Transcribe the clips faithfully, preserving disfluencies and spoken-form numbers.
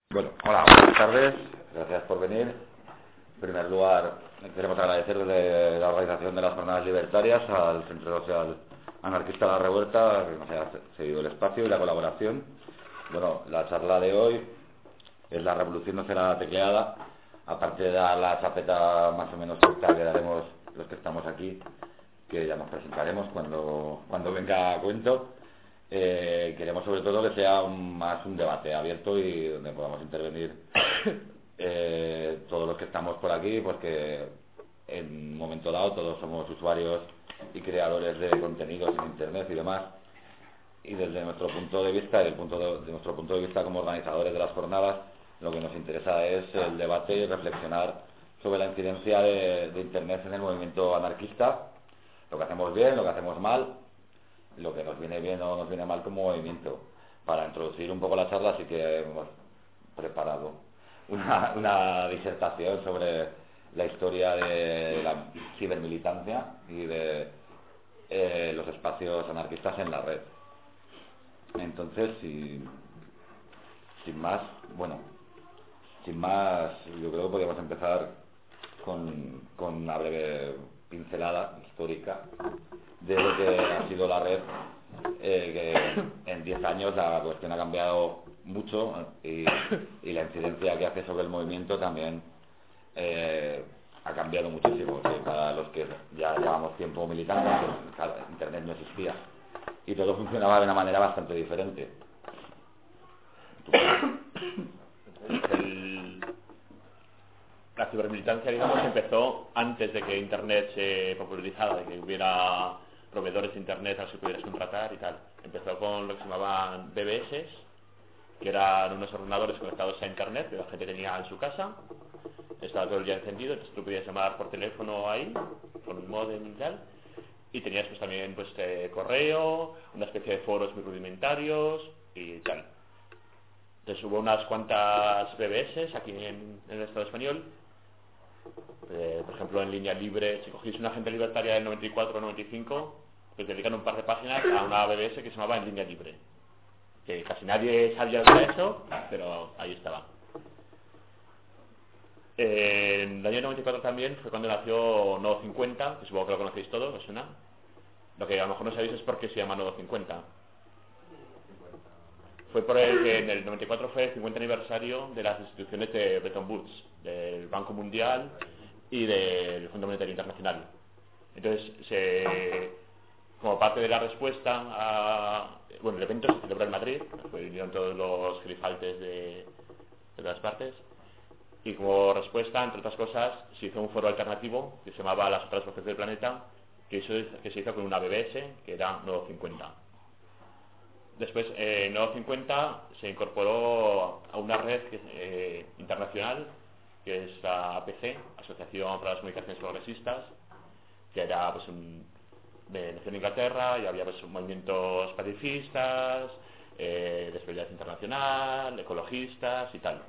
Bueno, hola, buenas tardes, gracias por venir. En primer lugar, queremos agradecer desde la organización de las Jornadas Libertarias al Centro Social Anarquista La Revuelta que nos haya cedido el espacio y la colaboración. Bueno, la charla de hoy es la revolución no será tecleada, aparte de dar la chapeta más o menos corta que daremos los que estamos aquí, que ya nos presentaremos cuando, cuando venga a cuento. Eh, queremos sobre todo que sea un, más un debate abierto y donde podamos intervenir eh, todos los que estamos por aquí, pues que en un momento dado todos somos usuarios y creadores de contenidos en internet y demás, y desde nuestro punto de vista, desde el punto de, de nuestro punto de vista como organizadores de las jornadas, lo que nos interesa es el debate y reflexionar sobre la incidencia de, de internet en el movimiento anarquista, lo que hacemos bien, lo que hacemos mal, lo que nos viene bien o nos viene mal como movimiento. Para introducir un poco la charla sí que hemos preparado una, una disertación sobre la historia de la cibermilitancia y de eh, los espacios anarquistas en la red. Entonces, si, sin más, bueno, sin más, yo creo que podríamos empezar con, con una breve pincelada histórica de lo que ha sido la red, eh, que en diez años la cuestión ha cambiado mucho y, y la incidencia que hace sobre el movimiento también eh, ha cambiado muchísimo. Sí, para los que ya llevamos tiempo militando, pues, claro, internet no existía y todo funcionaba de una manera bastante diferente. El, la cibermilitancia, digamos, empezó antes de que internet se popularizara, de que hubiera proveedores de internet a los que pudieras contratar y tal. Empezó con lo que se llamaban B B S, que eran unos ordenadores conectados a internet que la gente tenía en su casa, estaba todo el día encendido, entonces tú podías llamar por teléfono ahí con un modem y tal, y tenías pues también pues eh, correo, una especie de foros muy rudimentarios y tal. Entonces hubo unas cuantas B B S aquí en, en el Estado español. Eh, por ejemplo, en Línea Libre, si cogéis una gente libertaria del noventa y cuatro o noventa y cinco, pues dedican un par de páginas a una B B S que se llamaba En Línea Libre, que casi nadie sabía de eso, pero ahí estaba. Eh, en el año noventa y cuatro también fue cuando nació Nodo cincuenta, que supongo que lo conocéis todos, ¿os suena? Lo que a lo mejor no sabéis es por qué se llama Nodo cincuenta. Fue por el que en el noventa y cuatro fue el cincuenta aniversario de las instituciones de Bretton Woods, del Banco Mundial y del Fondo Monetario Internacional. Entonces, se, como parte de la respuesta a... Bueno, el evento se celebró en Madrid, vinieron todos los gerifaltes de, de todas partes, y como respuesta, entre otras cosas, se hizo un foro alternativo que se llamaba Las otras voces del planeta, que, hizo, que se hizo con una B B S, que era Nodo cincuenta. Después, eh, Nodo cincuenta se incorporó a una red que, eh, internacional, que es la A P C, Asociación para las Comunicaciones Progresistas, que era pues un, de nació en Inglaterra y había pues movimientos pacifistas, eh, de solidaridad internacional, ecologistas y tal.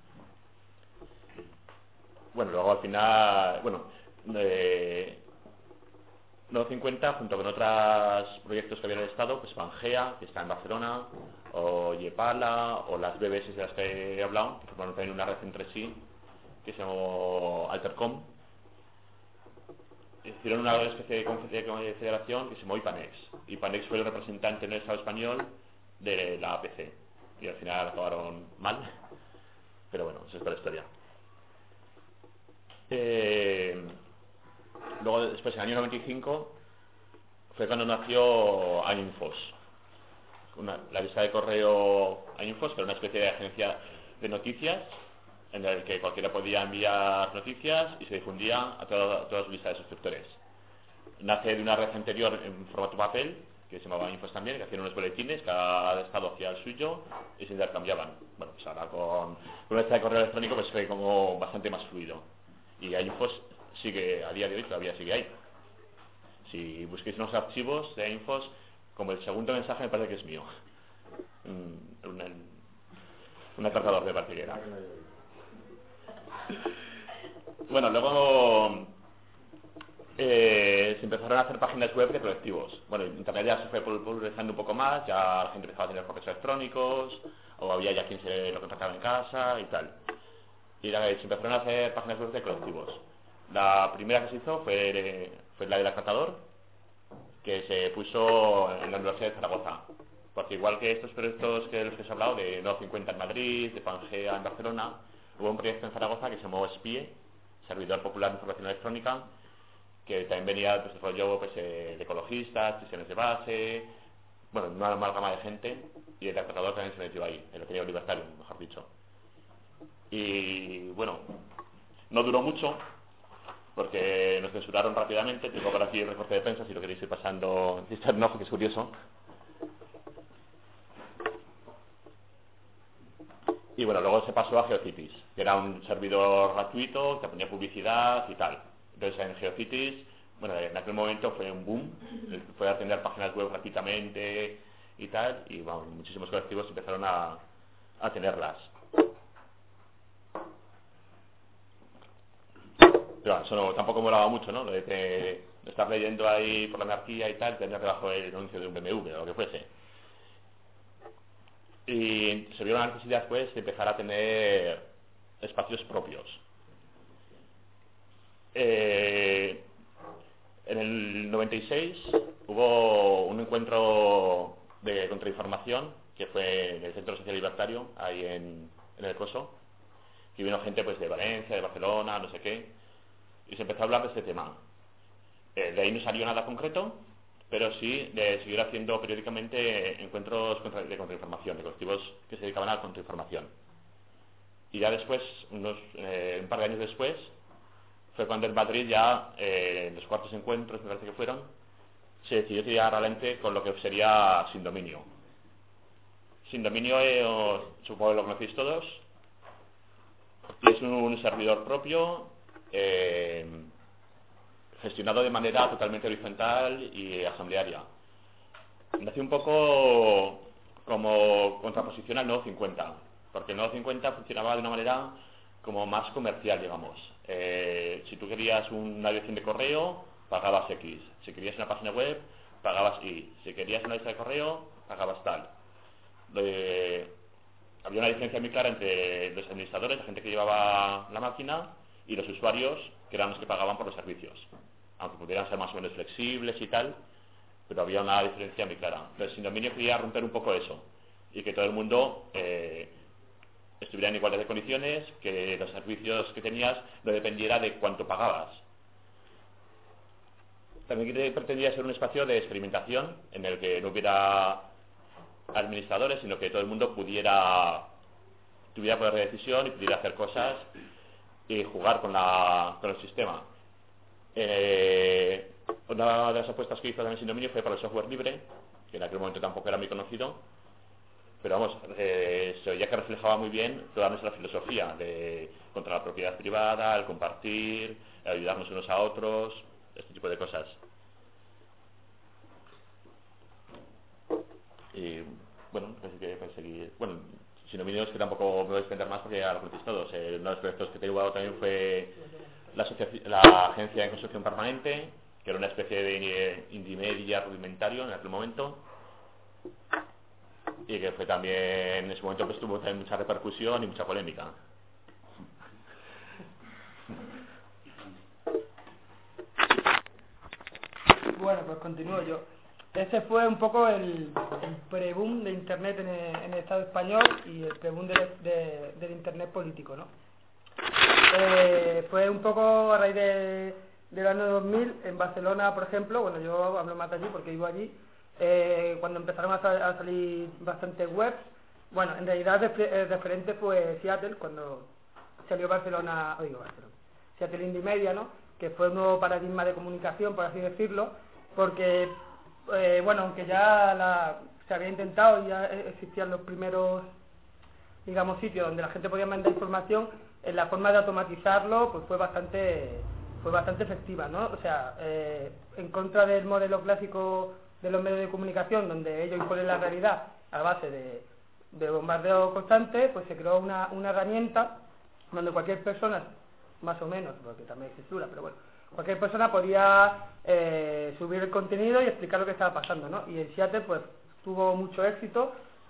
Bueno, luego al final, bueno, eh, Nodo cincuenta, junto con otros proyectos que había en el Estado, pues Pangea, que está en Barcelona, o Yepala, o las B B S de las que he hablado, que formaron también una red entre sí, que se llamó Altercom. Hicieron una especie de federación que se llamó IPANEX. IPANEX fue el representante en el Estado español de la A P C, y al final acabaron mal, pero bueno, esa es la historia. Eh... Luego, después, en el año noventa y cinco, fue cuando nació Ainfos. Una, la lista de correo Ainfos, que era una especie de agencia de noticias, en la que cualquiera podía enviar noticias y se difundía a toda, a toda su lista de suscriptores. Nace de una red anterior en formato papel, que se llamaba Ainfos también, que hacían unos boletines, cada estado hacía el suyo y se intercambiaban. Bueno, pues ahora con, con una lista de correo electrónico pues fue como bastante más fluido. Y Ainfos sigue, a día de hoy todavía sigue ahí. Si busquéis unos archivos de Infos, como el segundo mensaje me parece que es mío, un, un, un atracador de parece que era. Bueno, luego eh, se empezaron a hacer páginas web de colectivos. Bueno, internet ya se fue popularizando un poco más, ya la gente empezaba a tener correos electrónicos o había ya quien se lo contrataba en casa y tal. Y la, se empezaron a hacer páginas web de colectivos. La primera que se hizo fue, fue la del Acatador, que se puso en la Universidad de Zaragoza. Porque igual que estos proyectos que los que os he hablado, de No cincuenta en Madrid, de Pangea en Barcelona, hubo un proyecto en Zaragoza que se llamó SPIE, Servidor Popular de Información Electrónica, que también venía pues, rollo pues, eh, de ecologistas, sesiones de base, bueno, una amalgama de gente, y el Acatador también se metió ahí, el Ateneo Libertario, mejor dicho. Y bueno, no duró mucho, porque nos censuraron rápidamente. Tengo por aquí el recorte de prensa, si lo queréis ir pasando, que es curioso. Y bueno, luego se pasó a GeoCities, que era un servidor gratuito, que ponía publicidad y tal. Entonces en GeoCities, bueno, en aquel momento fue un boom, fue a atender páginas web gratuitamente y tal, y bueno, muchísimos colectivos empezaron a, a tenerlas. Pero eso no, tampoco molaba mucho, ¿no? Lo de, de, de estar leyendo ahí por la anarquía y tal, tener debajo el anuncio de un B M W o lo que fuese. Y se vio la necesidad, pues, de empezar a tener espacios propios. Eh, en el noventa y seis hubo un encuentro de contrainformación que fue en el Centro Social Libertario, ahí en, en el Coso, que vino gente pues de Valencia, de Barcelona, no sé qué, y se empezó a hablar de este tema. Eh, de ahí no salió nada concreto, pero sí de seguir haciendo periódicamente encuentros contra, de contrainformación, de colectivos que se dedicaban a la contrainformación. Y ya después, unos, eh, un par de años después, fue cuando en Madrid ya, eh, en los cuartos encuentros, me parece que fueron, se decidió tirar realmente con lo que sería Sin Dominio. Sin Dominio, eh, os, supongo que lo conocéis todos, y es un, un servidor propio, eh, gestionado de manera totalmente horizontal y asamblearia. Nació un poco como contraposición al Nodo cincuenta, porque el Nodo cincuenta funcionaba de una manera como más comercial, digamos. Eh, si tú querías una dirección de correo, pagabas X. Si querías una página web, pagabas Y. Si querías una lista de correo, pagabas tal. Eh, había una diferencia muy clara entre los administradores, la gente que llevaba la máquina, y los usuarios, que eran los que pagaban por los servicios. Aunque pudieran ser más o menos flexibles y tal, pero había una diferencia muy clara. Entonces, Sin Dominio quería romper un poco eso, y que todo el mundo eh, estuviera en igualdad de condiciones, que los servicios que tenías no dependiera de cuánto pagabas. También pretendía ser un espacio de experimentación, en el que no hubiera administradores, sino que todo el mundo pudiera tuviera poder de decisión y pudiera hacer cosas y jugar con, la, con el sistema. Eh, una de las apuestas que hizo también Sin Dominio fue para el software libre, que en aquel momento tampoco era muy conocido, pero vamos, eh, se oía que reflejaba muy bien toda nuestra filosofía de contra la propiedad privada, el compartir, el ayudarnos unos a otros, este tipo de cosas. Y bueno, pues que pues seguir. Bueno, Sin Dominio es que tampoco me voy a extender más porque ya lo conocéis todos. Eh, uno de los proyectos que te he llevado también fue la, la Agencia de Construcción Permanente, que era una especie de indie media rudimentario en aquel momento, y que fue también, en ese momento pues tuvo también mucha repercusión y mucha polémica. Bueno, pues continúo yo. Ese fue un poco el, el pre-boom de Internet en el, en el Estado español y el pre-boom de, de, del Internet político, ¿no? Eh, fue un poco a raíz de, del año dos mil, en Barcelona, por ejemplo, bueno, yo hablo más de allí porque vivo allí, eh, cuando empezaron a, sal, a salir bastantes webs, bueno, en realidad el referente fue Seattle, cuando salió Barcelona, oigo Barcelona, Seattle Indie Media, ¿no? Que fue un nuevo paradigma de comunicación, por así decirlo, porque Eh, bueno, aunque ya la, se había intentado y ya existían los primeros, digamos, sitios donde la gente podía mandar información, en la forma de automatizarlo pues fue bastante fue bastante efectiva, ¿no? O sea, eh, en contra del modelo clásico de los medios de comunicación, donde ellos imponen la realidad a base de, de bombardeo constante, pues se creó una, una herramienta donde cualquier persona, más o menos, porque también hay censura, pero bueno, cualquier persona podía eh, subir el contenido y explicar lo que estaba pasando, ¿no? Y el Seattle pues tuvo mucho éxito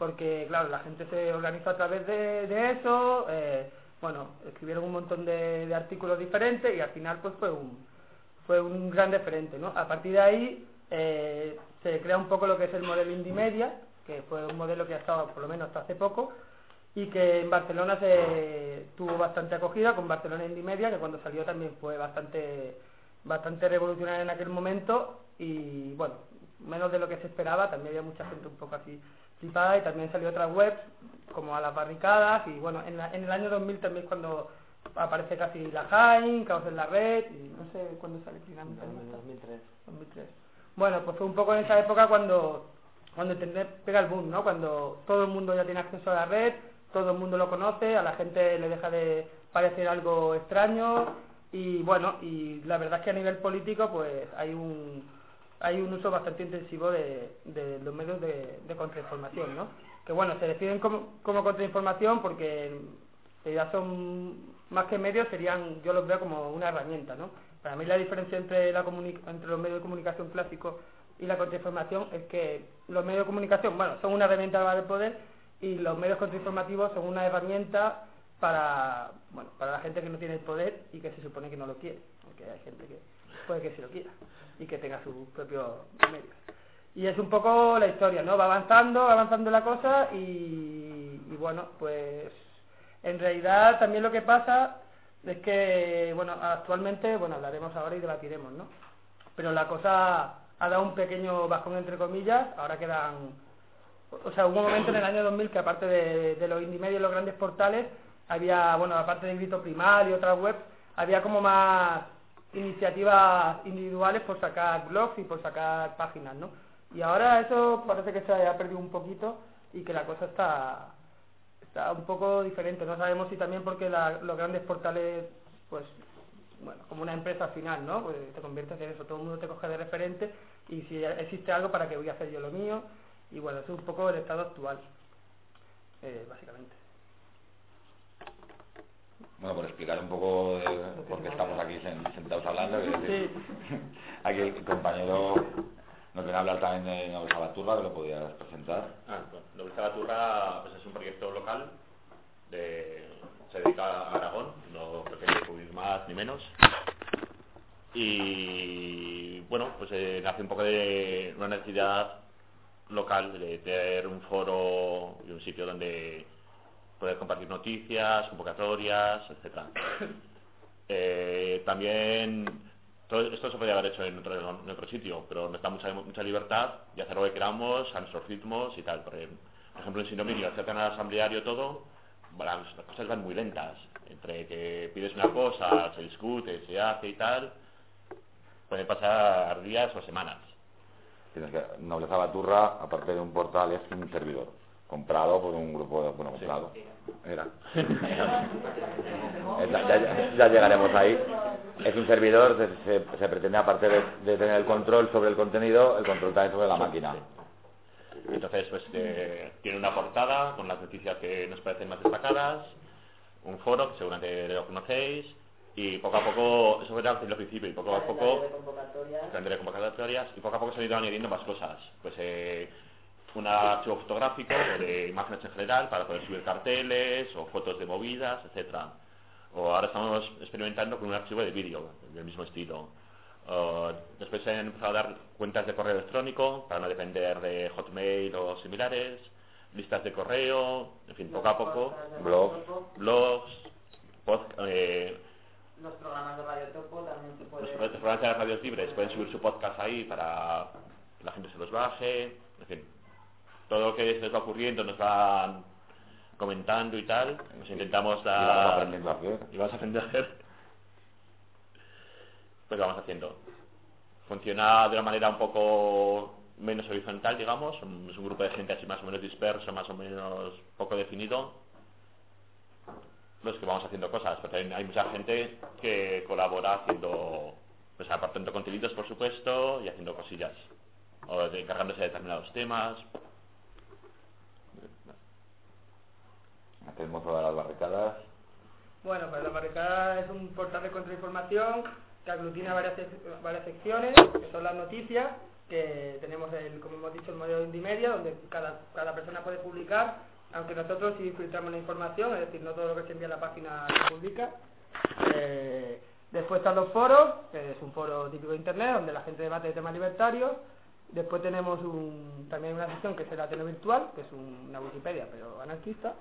porque claro, la gente se organizó a través de, de eso, eh, bueno, escribieron un montón de, de artículos diferentes y al final pues fue un fue un gran referente, ¿no? A partir de ahí eh, se crea un poco lo que es el modelo Indie Media, que fue un modelo que ha estado por lo menos hasta hace poco, y que en Barcelona se tuvo bastante acogida con Barcelona Indie Media, que cuando salió también fue bastante bastante revolucionario en aquel momento y bueno, menos de lo que se esperaba, también había mucha gente un poco así flipada y también salió otras webs como A las Barricadas y bueno, en, la, en el año dos mil también es cuando aparece casi la Jaime, Caos en la Red y no sé cuándo sale finalmente. dos mil tres. dos mil tres. Bueno, pues fue un poco en esa época cuando cuando Internet pega el boom, ¿no? Cuando todo el mundo ya tiene acceso a la red, todo el mundo lo conoce, a la gente le deja de parecer algo extraño y bueno, y la verdad es que a nivel político pues hay un hay un uso bastante intensivo de, de los medios de, de contrainformación, ¿no? Que bueno, se definen como, como contrainformación porque en realidad son más que medios, serían, yo los veo como una herramienta, ¿no? Para mí la diferencia entre, la entre los medios de comunicación clásicos y la contrainformación es que los medios de comunicación, bueno, son una herramienta para el poder y los medios contrainformativos son una herramienta para, bueno, para la gente que no tiene el poder y que se supone que no lo quiere, porque hay gente que puede que sí lo quiera y que tenga sus propios medios. Y es un poco la historia, ¿no? Va avanzando, va avanzando la cosa y, y bueno, pues en realidad también lo que pasa es que, bueno, actualmente, bueno, hablaremos ahora y debatiremos, ¿no? Pero la cosa ha dado un pequeño bajón entre comillas, ahora quedan, o sea, hubo un momento en el año dos mil que aparte de, de los indie medios y los grandes portales, había, bueno, aparte de Grito Primal y otras webs, había como más iniciativas individuales por sacar blogs y por sacar páginas, ¿no? Y ahora eso parece que se ha perdido un poquito y que la cosa está está un poco diferente. No sabemos si también porque la, los grandes portales, pues, bueno, como una empresa al final, ¿no? Pues te conviertes en eso, todo el mundo te coge de referente y si existe algo, ¿para qué voy a hacer yo lo mío? Y bueno, eso es un poco el estado actual, eh, básicamente. Bueno, por explicar un poco de por qué estamos aquí sentados hablando, que Sí. Aquí el compañero nos viene a hablar también de Nobleza Baturra, que lo podías presentar. Ah, bueno, Nobleza Baturra pues es un proyecto local, de, se dedica a Aragón, no pretende cubrir más ni menos. Y bueno, pues eh, nace un poco de una necesidad local de tener un foro y un sitio donde poder compartir noticias, convocatorias, etcétera. Eh, también todo esto se podría haber hecho en otro, en otro sitio, pero nos da mucha, mucha libertad de hacer lo que queramos a nuestros ritmos y tal. Por ejemplo, en Sindominio, acercan al asambleario todo, bueno, las cosas van muy lentas. Entre que pides una cosa, se discute, se hace y tal, pueden pasar días o semanas. Tienes que, Nobleza Baturra, aparte de un portal, es un servidor comprado por un grupo de, bueno, comprado. Sí. Era. ya, ya, ya llegaremos ahí. Es un servidor, se, se, se pretende, aparte de, de tener el control sobre el contenido, el control también sobre la máquina. Entonces, pues eh, tiene una portada con las noticias que nos parecen más destacadas, un foro que seguramente lo conocéis, y poco a poco, eso era al principio, y poco a poco, calendario de convocatorias, y poco a poco se han ido añadiendo más cosas. Pues eh, un archivo fotográfico o de imágenes en general para poder subir carteles o fotos de movidas, etcétera. O ahora estamos experimentando con un archivo de vídeo del mismo estilo. Uh, después se han empezado a dar cuentas de correo electrónico para no depender de Hotmail o similares, listas de correo, en fin, poco a poco, blogs, blogs, pod, eh, los programas de Radio Topo también se pueden... Los programas de las radios libres pueden subir su podcast ahí para que la gente se los baje, en fin, todo lo que se les va ocurriendo nos van comentando y tal, nos intentamos dar... Y vamos aprendiendo a hacer. Y vamos a aprender a hacer. Pues lo vamos haciendo. Funciona de una manera un poco menos horizontal, digamos, es un grupo de gente así más o menos disperso, más o menos poco definido, los que vamos haciendo cosas, pero también hay mucha gente que colabora haciendo, pues apartando contenidos por supuesto, y haciendo cosillas, o de, encargándose de determinados temas. Hacemos todas las barricadas. Bueno, pues la barricada es un portal de contrainformación que aglutina varias, varias secciones, que son las noticias, que tenemos, el, como hemos dicho, el modelo Indimedia, donde cada, cada persona puede publicar, aunque nosotros sí filtramos la información, es decir, no todo lo que se envía a la página se publica. Eh, después están los foros, que es un foro típico de internet, donde la gente debate de temas libertarios. Después tenemos un, también una sección que es el Ateneo Virtual, que es un, una Wikipedia, pero anarquista.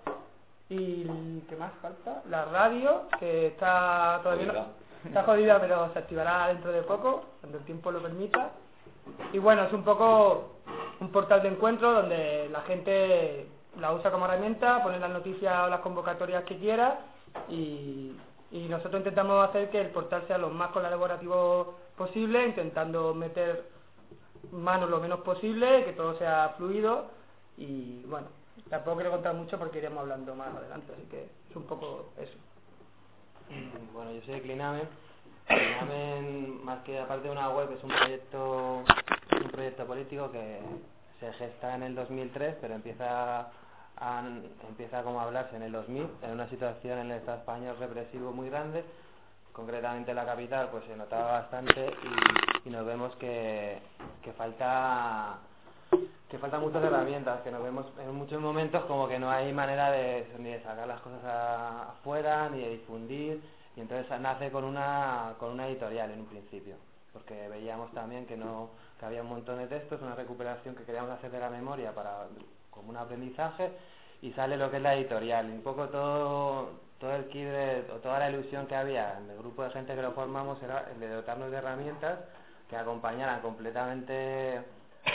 Y ¿qué más falta? La radio, que está todavía no, está jodida, pero se activará dentro de poco, cuando el tiempo lo permita. Y bueno, es un poco un portal de encuentro donde la gente la usa como herramienta, pone las noticias o las convocatorias que quiera, y, y nosotros intentamos hacer que el portal sea lo más colaborativo posible, intentando meter mano lo menos posible, que todo sea fluido. Y bueno, tampoco quiero contar mucho porque iremos hablando más adelante, así que es un poco eso. Bueno, yo soy de Clinamen. Clinamen, más que aparte de una web, es un proyecto un proyecto político que se gesta en el dos mil tres, pero empieza a, empieza como a hablarse en el dos mil, en una situación en el Estado español represivo muy grande. Concretamente en la capital pues se notaba bastante, y, y nos vemos que, que falta que faltan muchas herramientas, que nos vemos en muchos momentos como que no hay manera de, ni de sacar las cosas a, afuera, ni de difundir, y entonces nace con una con una editorial en un principio, porque veíamos también que no que había un montón de textos, una recuperación que queríamos hacer de la memoria para como un aprendizaje, y sale lo que es la editorial, y un poco todo todo el kit de, o toda la ilusión que había en el grupo de gente que lo formamos era el de dotarnos de herramientas que acompañaran completamente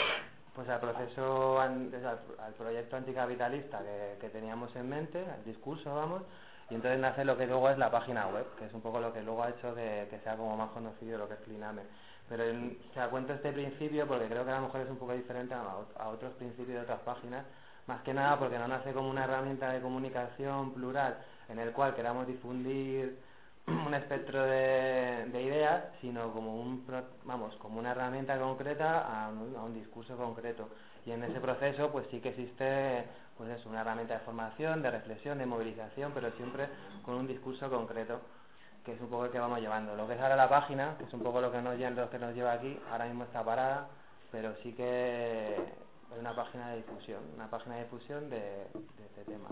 pues al proceso, al, al proyecto anticapitalista que, que teníamos en mente, al discurso, vamos, y entonces nace lo que luego es la página web, que es un poco lo que luego ha hecho que, que sea como más conocido lo que es Clinamen. Pero en, o sea, cuento este principio porque creo que a lo mejor es un poco diferente a, a otros principios de otras páginas, más que nada porque no nace como una herramienta de comunicación plural en el cual queramos difundir un espectro de, de ideas, sino como un vamos como una herramienta concreta a un, a un discurso concreto, y en ese proceso pues sí que existe pues es una herramienta de formación, de reflexión, de movilización, pero siempre con un discurso concreto, que es un poco el que vamos llevando. Lo que es ahora la página, que es un poco lo que nos, lo que nos lleva aquí, ahora mismo está parada, pero sí que es una página de difusión, una página de difusión de, de este tema.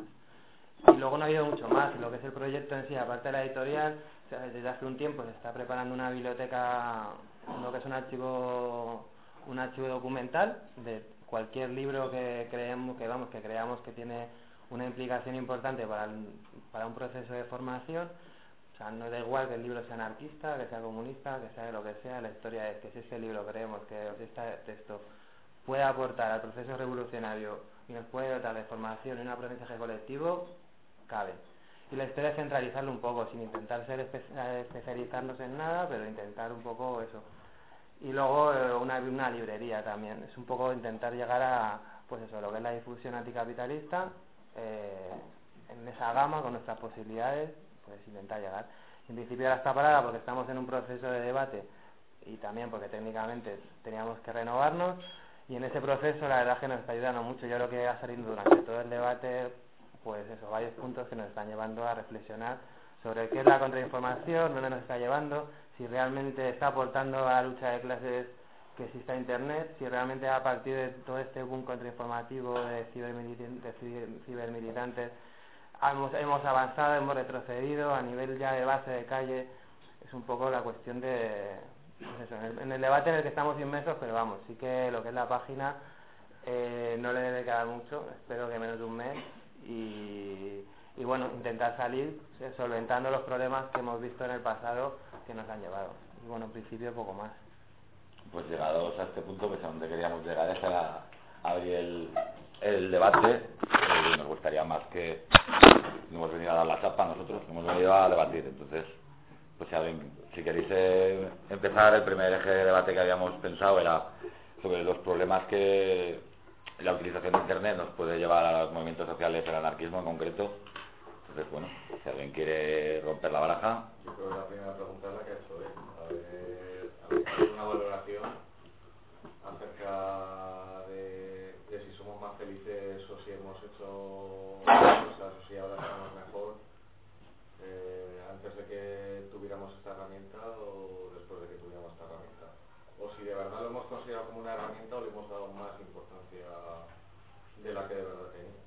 Y luego no ha habido mucho más, lo que es el proyecto en sí, aparte de la editorial, o sea, desde hace un tiempo se está preparando una biblioteca, lo que es un archivo un archivo documental de cualquier libro que creemos que vamos que creamos que tiene una implicación importante para, el, para un proceso de formación. O sea, no da igual que el libro sea anarquista, que sea comunista, que sea lo que sea, la historia es que si este libro creemos que si este texto puede aportar al proceso revolucionario y nos puede dotar de formación y un aprendizaje colectivo, cabe. Y la historia es centralizarlo un poco, sin intentar ser espe especializarnos en nada, pero intentar un poco eso. Y luego eh, una, una librería también, es un poco intentar llegar a, pues eso, lo que es la difusión anticapitalista, eh, en esa gama, con nuestras posibilidades, pues intentar llegar. En principio ahora está parada porque estamos en un proceso de debate, y también porque técnicamente teníamos que renovarnos, y en ese proceso la verdad es que nos está ayudando mucho. Yo creo que ha salido durante todo el debate pues eso, varios puntos que nos están llevando a reflexionar sobre qué es la contrainformación, dónde nos está llevando, si realmente está aportando a la lucha de clases que exista Internet, si realmente a partir de todo este boom contrainformativo de cibermilitantes, de cibermilitantes hemos, hemos avanzado, hemos retrocedido a nivel ya de base de calle. Es un poco la cuestión de pues eso, en, el, en el debate en el que estamos inmersos, pero vamos, sí que lo que es la página eh, no le debe quedar mucho, espero que menos de un mes. Y, y bueno, intentar salir solventando los problemas que hemos visto en el pasado que nos han llevado. Y bueno, en principio poco más. Pues llegados a este punto, pues a donde queríamos llegar es a abrir el, el debate. Eh, nos gustaría más que no hemos venido a dar la chapa nosotros, hemos venido a debatir. Entonces, pues si, alguien, si queréis eh, empezar, el primer eje de debate que habíamos pensado era sobre los problemas que la utilización de Internet nos puede llevar a los movimientos sociales, el anarquismo en concreto. Entonces, bueno, si alguien quiere romper la baraja. Yo creo que la primera pregunta es la que ha hecho él. A ver, ¿habéis una valoración acerca de, de si somos más felices o si hemos hecho cosas o si ahora estamos mejor eh, antes de que tuviéramos esta herramienta o después de que tuviéramos esta herramienta? O si de verdad lo hemos considerado como una herramienta o le hemos dado más importancia de la que de verdad tenía,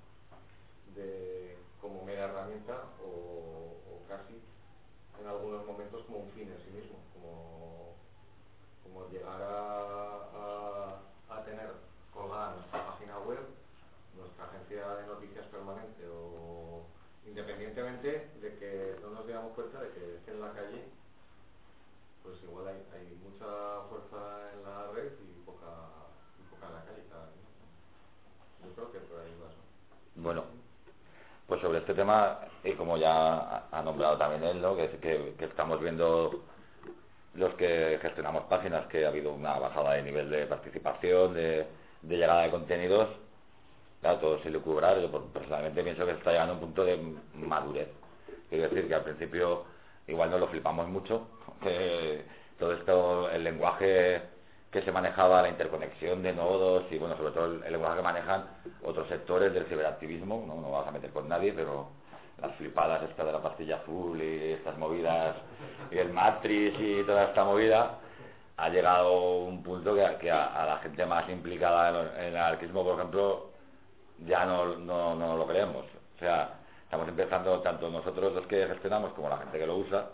de como mera herramienta o, o casi en algunos momentos como un fin en sí mismo, como, como llegar a, a, a tener colgada nuestra página web, nuestra agencia de noticias permanente, o independientemente de que no nos diéramos cuenta de que, que en la calle pues igual hay, hay mucha fuerza en la red y poca, y poca en la calle cada vez. Yo creo que por ahí va eso. Bueno, pues sobre este tema, y como ya ha nombrado también él, ¿no? que, que, que estamos viendo los que gestionamos páginas que ha habido una bajada de nivel de participación, de, de llegada de contenidos, claro, todo sin lucubrar. Yo personalmente pienso que está llegando a un punto de madurez. Quiero decir que al principio igual no lo flipamos mucho, que todo esto, el lenguaje que se manejaba, la interconexión de nodos y bueno, sobre todo el, el lenguaje que manejan otros sectores del ciberactivismo, no, no vas a meter con nadie, pero las flipadas estas de la pastilla azul y estas movidas y el Matrix y toda esta movida, ha llegado a un punto que, que a, a la gente más implicada en, en el anarquismo, por ejemplo, ya no, no, no lo creemos. O sea, estamos empezando, tanto nosotros los que gestionamos como la gente que lo usa,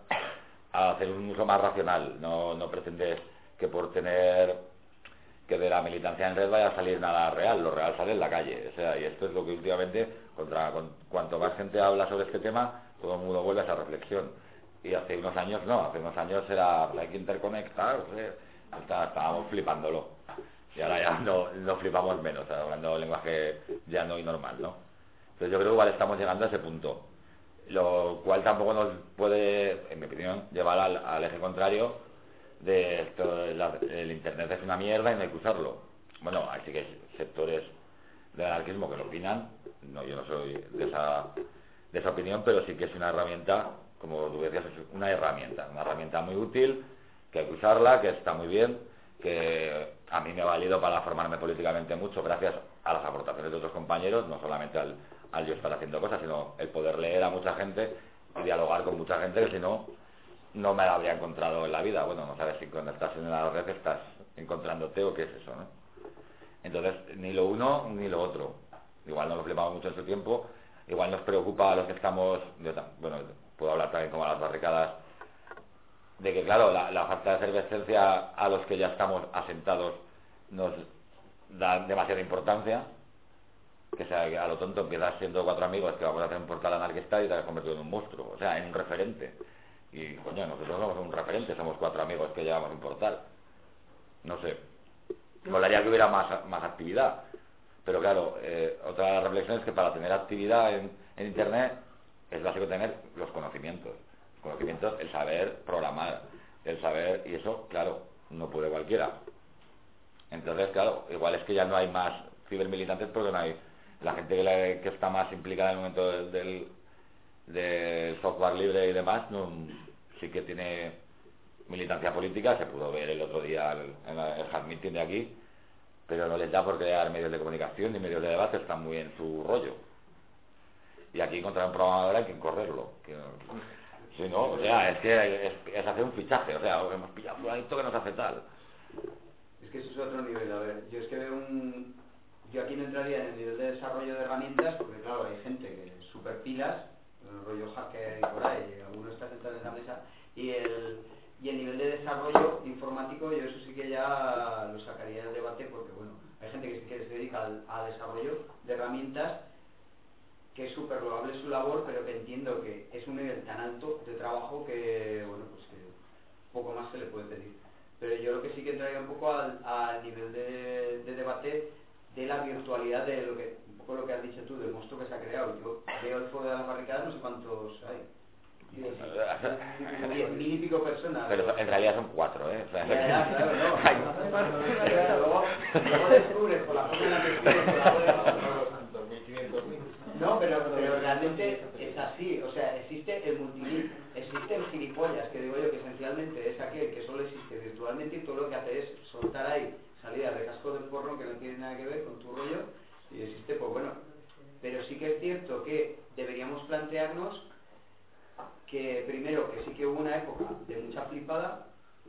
a hacer un uso más racional. No, no pretendes que por tener que de la militancia en red vaya a salir nada real. Lo real sale en la calle. O sea, y esto es lo que últimamente, contra, con, cuanto más gente habla sobre este tema, todo el mundo vuelve a esa reflexión. Y hace unos años no, hace unos años era, hay que interconectar, o sea, está, estábamos flipándolo. Y ahora ya no, no flipamos menos, hablando lenguaje llano y normal, ¿no? Entonces yo creo que igual estamos llegando a ese punto, lo cual tampoco nos puede, en mi opinión, llevar al, al eje contrario de esto, la, el internet es una mierda y no hay que usarlo. Bueno, así que hay sectores del anarquismo que lo opinan, no, yo no soy de esa, de esa opinión, pero sí que es una herramienta, como tú decías, es una herramienta, una herramienta muy útil, que hay que usarla, que está muy bien, que a mí me ha valido para formarme políticamente mucho gracias a las aportaciones de otros compañeros, no solamente al, al yo estar haciendo cosas, sino el poder leer a mucha gente y dialogar con mucha gente que si no, no me la habría encontrado en la vida. Bueno, no sabes si cuando estás en la red estás encontrándote o qué es eso, ¿no? Entonces, ni lo uno ni lo otro. Igual no lo flipamos mucho en su tiempo, igual nos preocupa a los que estamos, yo, bueno, puedo hablar también como a las barricadas, de que claro, la, la falta de efervescencia a los que ya estamos asentados nos da demasiada importancia, que sea que a lo tonto empiezas siendo cuatro amigos que vamos a hacer un portal anarquista y te has convertido en un monstruo, o sea, en un referente. Y coño, nosotros somos un referente, somos cuatro amigos que llevamos un portal. No sé, molaría que hubiera más, más actividad, pero claro, eh, otra reflexión es que para tener actividad en, en internet es básico tener los conocimientos. Conocimientos, el saber programar, el saber, y eso, claro, no puede cualquiera. Entonces, claro, igual es que ya no hay más cibermilitantes porque no hay la gente que, la, que está más implicada en el momento del, del, del software libre y demás, no, sí que tiene militancia política, se pudo ver el otro día el, en el hard meeting de aquí, pero no les da por crear medios de comunicación ni medios de debate, están muy en su rollo. Y aquí encontrar un programador hay que correrlo. Que, sí, ¿no? O sea, es que es, es hacer un fichaje, o sea, hemos pillado fulanito que nos hace tal. Es que eso es otro nivel, a ver, yo es que veo un... Yo aquí no entraría en el nivel de desarrollo de herramientas, porque claro, hay gente que es súper pilas, el rollo hacker y por ahí, alguno está sentado en la mesa, y el, y el nivel de desarrollo informático, yo eso sí que ya lo sacaría del debate, porque bueno, hay gente que sí que se dedica al, al desarrollo de herramientas, que es súper loable su labor, pero que entiendo que es un nivel tan alto de trabajo que, bueno, pues que poco más se le puede pedir. Pero yo lo que sí que entraría un poco al, al nivel de, de debate de la virtualidad de lo que, un poco lo que has dicho tú, del monstruo que se ha creado. Yo veo el foro de las barricadas, no sé cuántos hay. Diez mil y pico personas. Pero en realidad son cuatro, ¿eh? O sea, ya, ya, claro, no. Pero luego, luego descubres por la forma en la que escribes, por la web, no, pero, pero realmente es así, o sea, existe el multilink, existe el gilipollas, que digo yo que esencialmente es aquel que solo existe virtualmente y todo lo que hace es soltar ahí salidas de casco del porno que no tiene nada que ver con tu rollo, y existe, pues bueno, pero sí que es cierto que deberíamos plantearnos que primero que sí que hubo una época de mucha flipada,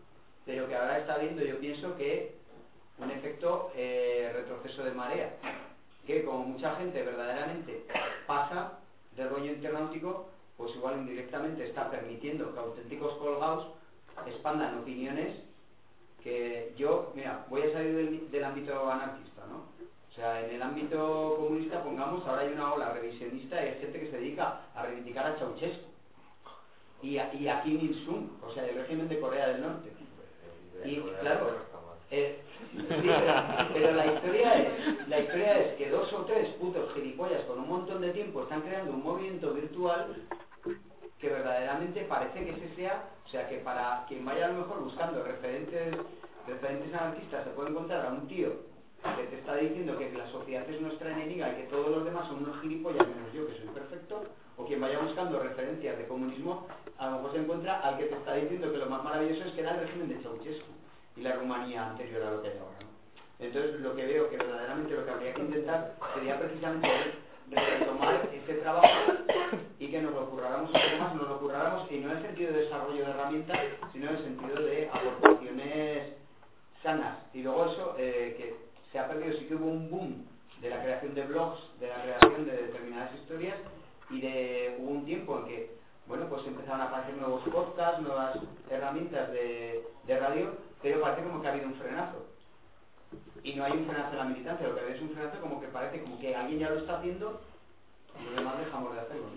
pero que ahora está viendo, yo pienso que un efecto eh, retroceso de marea, que como mucha gente verdaderamente pasa del rollo internautico, pues igual indirectamente está permitiendo que auténticos colgados expandan opiniones que yo, mira, voy a salir del, del ámbito anarquista, ¿no? O sea, en el ámbito comunista, pongamos, ahora hay una ola revisionista y hay gente que se dedica a reivindicar a Ceausescu y a, y a Kim Il-sung, o sea, el régimen de Corea del Norte. Y claro, eh, sí, pero, pero la historia es la historia es que dos o tres putos gilipollas con un montón de tiempo están creando un movimiento virtual que verdaderamente parece que ese sea, o sea, que para quien vaya a lo mejor buscando referentes referentes anarquistas se puede encontrar a un tío que te está diciendo que la sociedad es nuestra enemiga y que todos los demás son unos gilipollas menos yo que soy perfecto, o quien vaya buscando referencias de comunismo a lo mejor se encuentra al que te está diciendo que lo más maravilloso es que era el régimen de Ceausescu y la Rumanía anterior a lo que hay ahora, ¿no? Entonces lo que veo que verdaderamente lo que habría que intentar sería precisamente retomar este trabajo y que nos lo curráramos un poco más, nos lo curráramos y no en el sentido de desarrollo de herramientas, sino en el sentido de aportaciones sanas. Y luego eso, eh, que se ha perdido, sí que hubo un boom de la creación de blogs, de la creación de determinadas historias y de hubo un tiempo en que, bueno, pues empezaron a aparecer nuevos podcasts, nuevas herramientas de, de radio, pero parece como que ha habido un frenazo. Y no hay un frenazo en la militancia, lo que hay es un frenazo como que parece como que alguien ya lo está haciendo y los demás dejamos de hacerlo,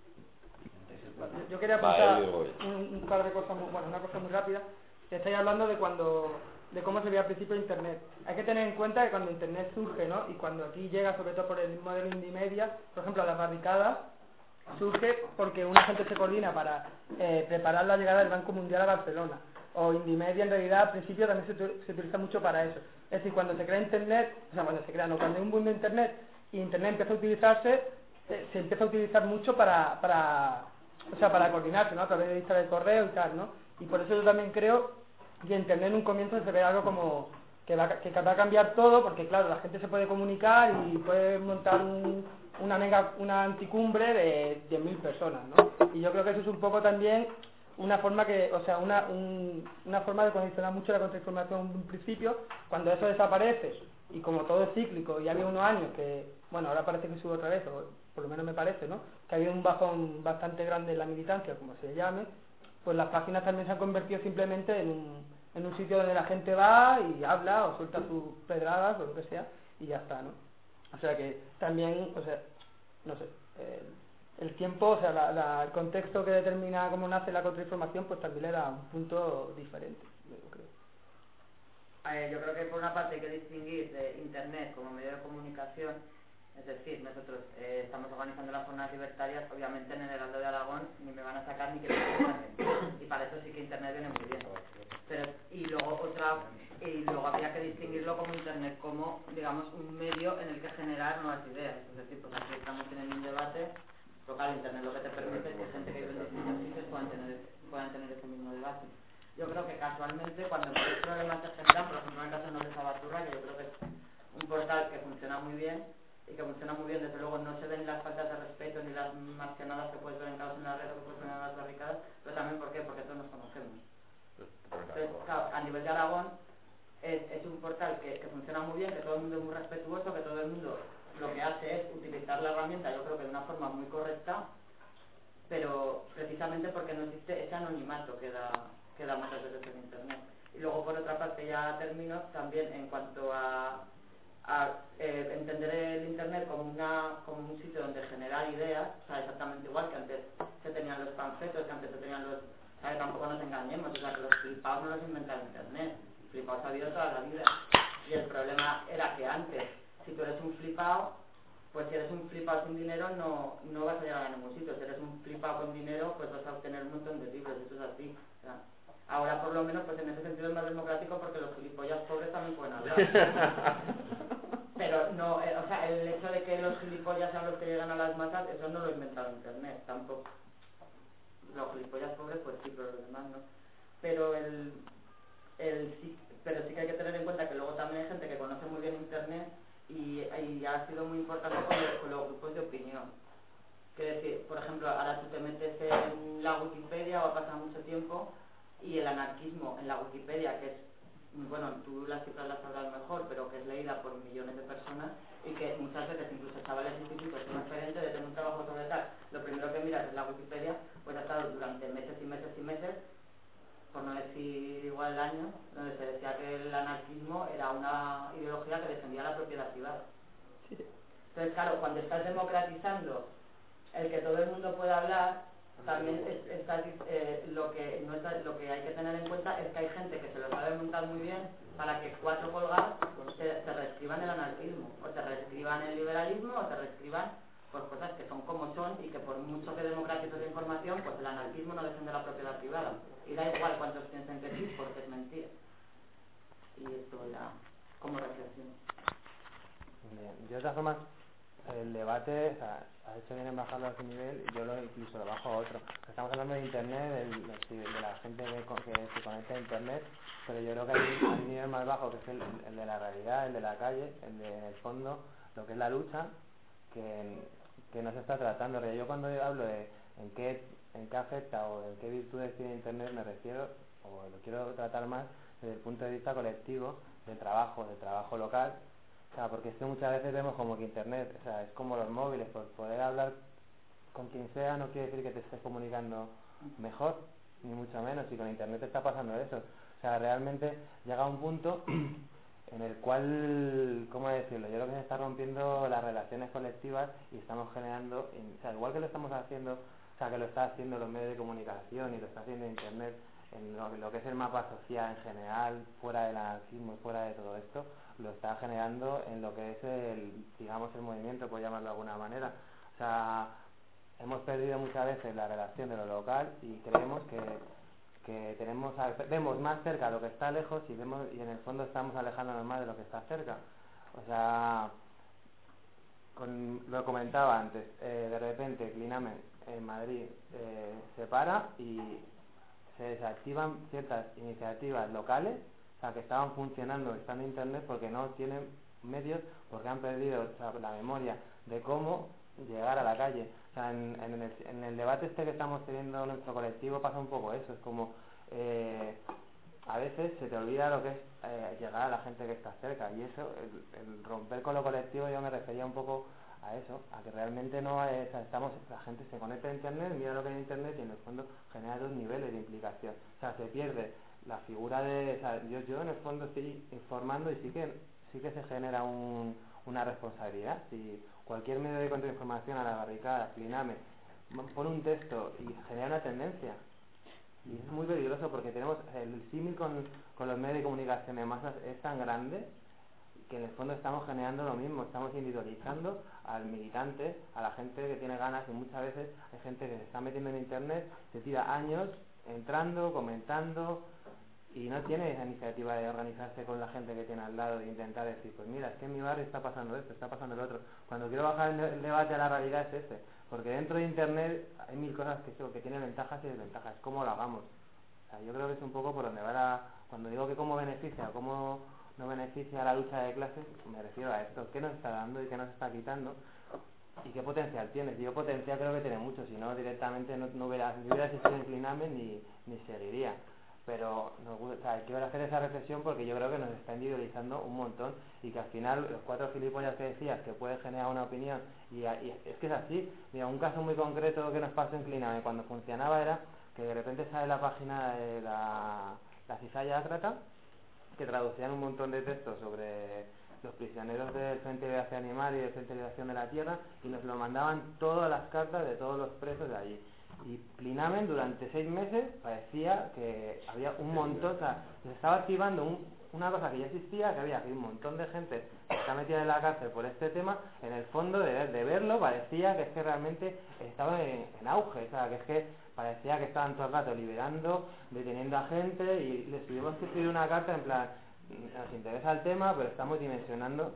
¿no? Yo, yo quería apuntar un, un par de cosas, muy, bueno, una cosa muy rápida. Que estáis hablando de cuando, de cómo se veía al principio Internet. Hay que tener en cuenta que cuando Internet surge, ¿no? Y cuando aquí llega, sobre todo por el modelo indie media, por ejemplo, las barricadas, surge porque una gente se coordina para eh, preparar la llegada del Banco Mundial a Barcelona. O Indimedia en realidad al principio también se, se utiliza mucho para eso. Es decir, cuando se crea Internet, o sea, cuando se crea, no, cuando hay un boom de Internet y Internet empieza a utilizarse, eh, se empieza a utilizar mucho para, para, o sea, para coordinarse, ¿no? A través de listas de correo y tal, ¿no? Y por eso yo también creo que Internet en un comienzo se ve algo como que va, que va a cambiar todo, porque claro, la gente se puede comunicar y puede montar un, una mega, una anticumbre de diez mil personas, ¿no? Y yo creo que eso es un poco también una forma que, o sea, una, un, una forma de condicionar mucho la contrainformación en un principio. Cuando eso desaparece, y como todo es cíclico, y había unos años que, bueno, ahora parece que sube otra vez, o por lo menos me parece, ¿no? Que ha habido un bajón bastante grande en la militancia, como se llame, pues las páginas también se han convertido simplemente en un, en un sitio donde la gente va y habla, o suelta sus pedradas, o lo que sea, y ya está, ¿no? O sea que también, o sea, no sé, eh, el tiempo, o sea, la, la, el contexto que determina cómo nace la contrainformación, pues también le da un punto diferente, yo creo. Eh, yo creo que por una parte hay que distinguir de Internet como medio de comunicación, es decir, nosotros eh, estamos organizando las jornadas libertarias, obviamente en el Heraldo de Aragón ni me van a sacar ni que me saquen, y para eso sí que Internet viene muy bien. Pero, y luego otra, y luego habría que distinguirlo como Internet como, digamos, un medio en el que generar nuevas ideas, es decir, pues aquí estamos teniendo un debate. Local, Internet lo que te permite es que gente que vive en distintos sitios puedan tener, puedan tener ese mismo debate. Yo creo que casualmente cuando los problemas se generan, por ejemplo en el caso de No de Sabaturra, que yo creo que es un portal que funciona muy bien y que funciona muy bien, desde luego no se ven las faltas de respeto ni las marcianadas que puedes ver en caos en la red o que puedes ver en las barricadas, pero también ¿por qué? Porque todos nos conocemos. Entonces, claro, a nivel de Aragón es, es un portal que, que funciona muy bien, que todo el mundo es muy respetuoso, que todo el mundo lo que hace es utilizar la herramienta, yo creo que de una forma muy correcta, pero precisamente porque no existe ese anonimato que da, que da muchas veces en Internet. Y luego, por otra parte, ya termino también en cuanto a, a eh, entender el Internet como, una, como un sitio donde generar ideas, o sea, exactamente igual que antes se tenían los panfletos, que antes se tenían los... O sea, que tampoco nos engañemos, o sea, que los flipados no los inventaron Internet, flipados ha habido toda la vida. Y el problema era que antes, si tú eres un flipado, pues si eres un flipado sin dinero no, no vas a llegar a ningún sitio. Si eres un flipado con dinero, pues vas a obtener un montón de libros, eso es así. O sea, ahora por lo menos, pues en ese sentido es más democrático porque los gilipollas pobres también pueden hablar. Pero no, eh, o sea, el hecho de que los gilipollas sean los que llegan a las masas, eso no lo ha inventado Internet, tampoco. Los gilipollas pobres, pues sí, pero los demás no. Pero el, el sí, pero sí que hay que tener en cuenta que luego también hay gente que conoce muy bien Internet y, y ha sido muy importante con los, con los grupos de opinión. Quiero decir, por ejemplo, ahora tú te metes en la Wikipedia o ha pasado mucho tiempo y el anarquismo en la Wikipedia, que es, bueno, tú las cifras las sabrás mejor, pero que es leída por millones de personas y que muchas veces incluso chavales institutos un referente de tener un trabajo sobre tal, lo primero que miras es la Wikipedia, pues ha estado durante meses y meses y meses, por no decir igual años, donde se decía que el anarquismo era una ideología que defendía la propiedad privada. Entonces, claro, cuando estás democratizando el que todo el mundo pueda hablar, también es, está, eh, lo, que no está, lo que hay que tener en cuenta es que hay gente que se lo sabe montar muy bien para que cuatro colgados te, te reescriban el anarquismo, o te reescriban el liberalismo, o te reescriban pues, cosas que son como son y que por mucho que democratices la información, pues el anarquismo no defiende la propiedad privada. Y da igual cuántos piensen que sí, porque es mentira. Y esto ya como reflexión. Bien. Yo de todas formas, el debate, o sea, ha hecho bien en bajarlo a ese nivel, yo lo incluso lo bajo a otro. Estamos hablando de internet, de, de la gente que, que se conecta a internet, pero yo creo que hay, hay un nivel más bajo, que es el, el de la realidad, el de la calle, el de, en el fondo, lo que es la lucha, que, que no se está tratando. Pero yo cuando hablo de en qué, en qué afecta o en qué virtudes tiene internet, me refiero, o lo quiero tratar más desde el punto de vista colectivo, del trabajo, del trabajo local. O sea, porque es que muchas veces vemos como que internet, o sea, es como los móviles, por poder hablar con quien sea no quiere decir que te estés comunicando mejor, ni mucho menos, y con internet te está pasando eso. O sea, realmente llega un punto en el cual, ¿cómo decirlo? Yo creo que se está rompiendo las relaciones colectivas y estamos generando, o sea, igual que lo estamos haciendo, o sea, que lo está haciendo los medios de comunicación y lo está haciendo internet, en lo, lo que es el mapa social en general, fuera del anarquismo y fuera de todo esto, lo está generando en lo que es el, digamos, el movimiento, por llamarlo de alguna manera. O sea, hemos perdido muchas veces la relación de lo local y creemos que, que tenemos, vemos más cerca lo que está lejos y vemos y en el fondo estamos alejándonos más de lo que está cerca. O sea, con, lo comentaba antes, eh, de repente Clinamen en Madrid eh, se para y se desactivan ciertas iniciativas locales, o sea, que estaban funcionando, están en internet porque no tienen medios, porque han perdido, o sea, la memoria de cómo llegar a la calle. O sea, en, en, el, en el debate este que estamos teniendo en nuestro colectivo pasa un poco eso, es como eh, a veces se te olvida lo que es eh, llegar a la gente que está cerca, y eso, el, el romper con lo colectivo, yo me refería un poco a eso, a que realmente no es, o sea, estamos, la gente se conecta a internet, mira lo que hay en internet y en el fondo genera dos niveles de implicación. O sea, se pierde la figura de, o sea, yo, yo en el fondo estoy informando y sí que sí que se genera un, una responsabilidad. Si cualquier medio de contrainformación a la barricada, Clinamen, pone un texto y genera una tendencia, y es muy peligroso porque tenemos el símil con, con los medios de comunicación de masas es tan grande que en el fondo estamos generando lo mismo, estamos individualizando al militante, a la gente que tiene ganas, y muchas veces hay gente que se está metiendo en internet, se tira años entrando, comentando, y no tiene esa iniciativa de organizarse con la gente que tiene al lado e intentar decir, pues mira, es que en mi barrio está pasando esto, está pasando lo otro. Cuando quiero bajar el debate a la realidad es este, porque dentro de internet hay mil cosas que, que tienen ventajas y desventajas, cómo lo hagamos. O sea, yo creo que es un poco por donde va la, cuando digo que cómo beneficia o cómo no beneficia la lucha de clases, me refiero a esto, qué nos está dando y qué nos está quitando y qué potencial tiene. Si yo potencial creo que tiene mucho, si no directamente no, no hubiera, ni hubiera existido en Clinamen ni, ni seguiría. Pero nos, o sea, quiero hacer esa reflexión porque yo creo que nos está individualizando un montón y que al final los cuatro gilipollas que decías que puede generar una opinión y, y es que es así. Mira, un caso muy concreto que nos pasó en Clinamen cuando funcionaba era que de repente sale la página de la, la cizalla ácrata, que traducían un montón de textos sobre los prisioneros del Frente de Liberación Animal y del Frente de Liberación de la Tierra y nos lo mandaban todas las cartas de todos los presos de allí. Y Clinamen durante seis meses parecía que había un montón, o sea, se estaba activando un, una cosa que ya existía, que había un montón de gente que está metida en la cárcel por este tema. En el fondo de, de verlo parecía que es que realmente estaba en, en auge, o sea, que es que parecía que estaban todo el rato liberando, deteniendo a gente y les tuvimos que escribir una carta en plan, nos interesa el tema, pero estamos dimensionando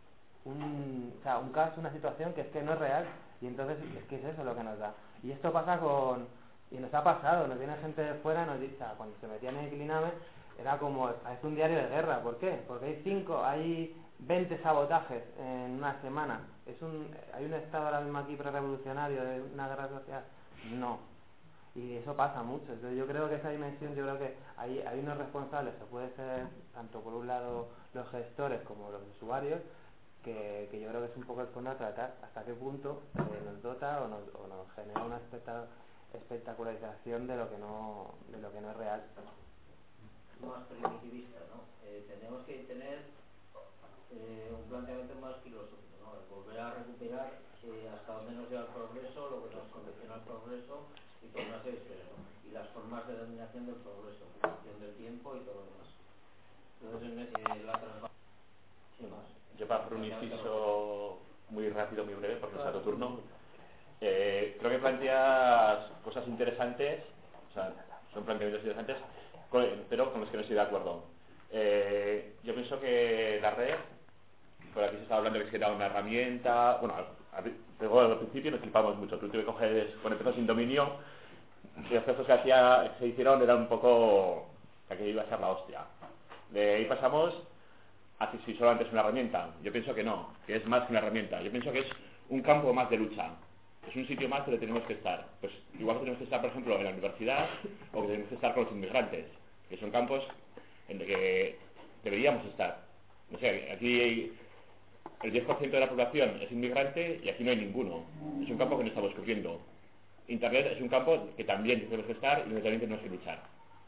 un, o sea, un caso, una situación que es que no es real, y entonces es que es eso lo que nos da. Y esto pasa con, y nos ha pasado, nos viene gente de fuera, nos dice, o sea, cuando se metían en el Clinamen, era como, es un diario de guerra. ¿Por qué? Porque hay cinco, hay veinte sabotajes en una semana. Es un, ¿hay un estado ahora mismo aquí prerevolucionario de una guerra social? No. y eso pasa mucho. Entonces yo creo que esa dimensión, yo creo que hay, hay unos responsables, que puede ser tanto por un lado los gestores como los usuarios, que, que yo creo que es un poco el fondo a tratar, hasta qué punto eh, nos dota o nos, o nos genera una especta, espectacularización de lo que no de lo que no es real. Más primitivista, ¿no? Eh, tenemos que tener eh, un planteamiento más filosófico, ¿no? Volver a recuperar eh, hasta dónde nos lleva el progreso, lo que nos condiciona el progreso y toda una serie de historias, ¿no? Y las formas de dominación del progreso, ocupación del tiempo y todo lo demás. Entonces, eh, la transformación. Sin más. Yo para hacer un inciso muy rápido, muy breve, porque no es tu turno, eh, creo que planteas cosas interesantes, o sea, son planteamientos interesantes, con, pero con los que no estoy de acuerdo. Eh, yo pienso que la red, por aquí se estaba hablando de que era una herramienta, bueno, luego al principio nos flipamos mucho, tú te coges, cuando empezó sin dominio, y los gestos que hacía, se hicieron eran un poco, que iba a ser la hostia. De ahí pasamos a que si solamente es una herramienta. Yo pienso que no, que es más que una herramienta. Yo pienso que es un campo más de lucha. Es un sitio más donde tenemos que estar. Pues igual que tenemos que estar, por ejemplo, en la universidad, o que tenemos que estar con los inmigrantes, que son campos en los que deberíamos estar. No sé, aquí hay el diez por ciento de la población es inmigrante y aquí no hay ninguno. Es un campo que no estamos cubriendo. Internet es un campo que también tenemos que estar y donde también tenemos que luchar.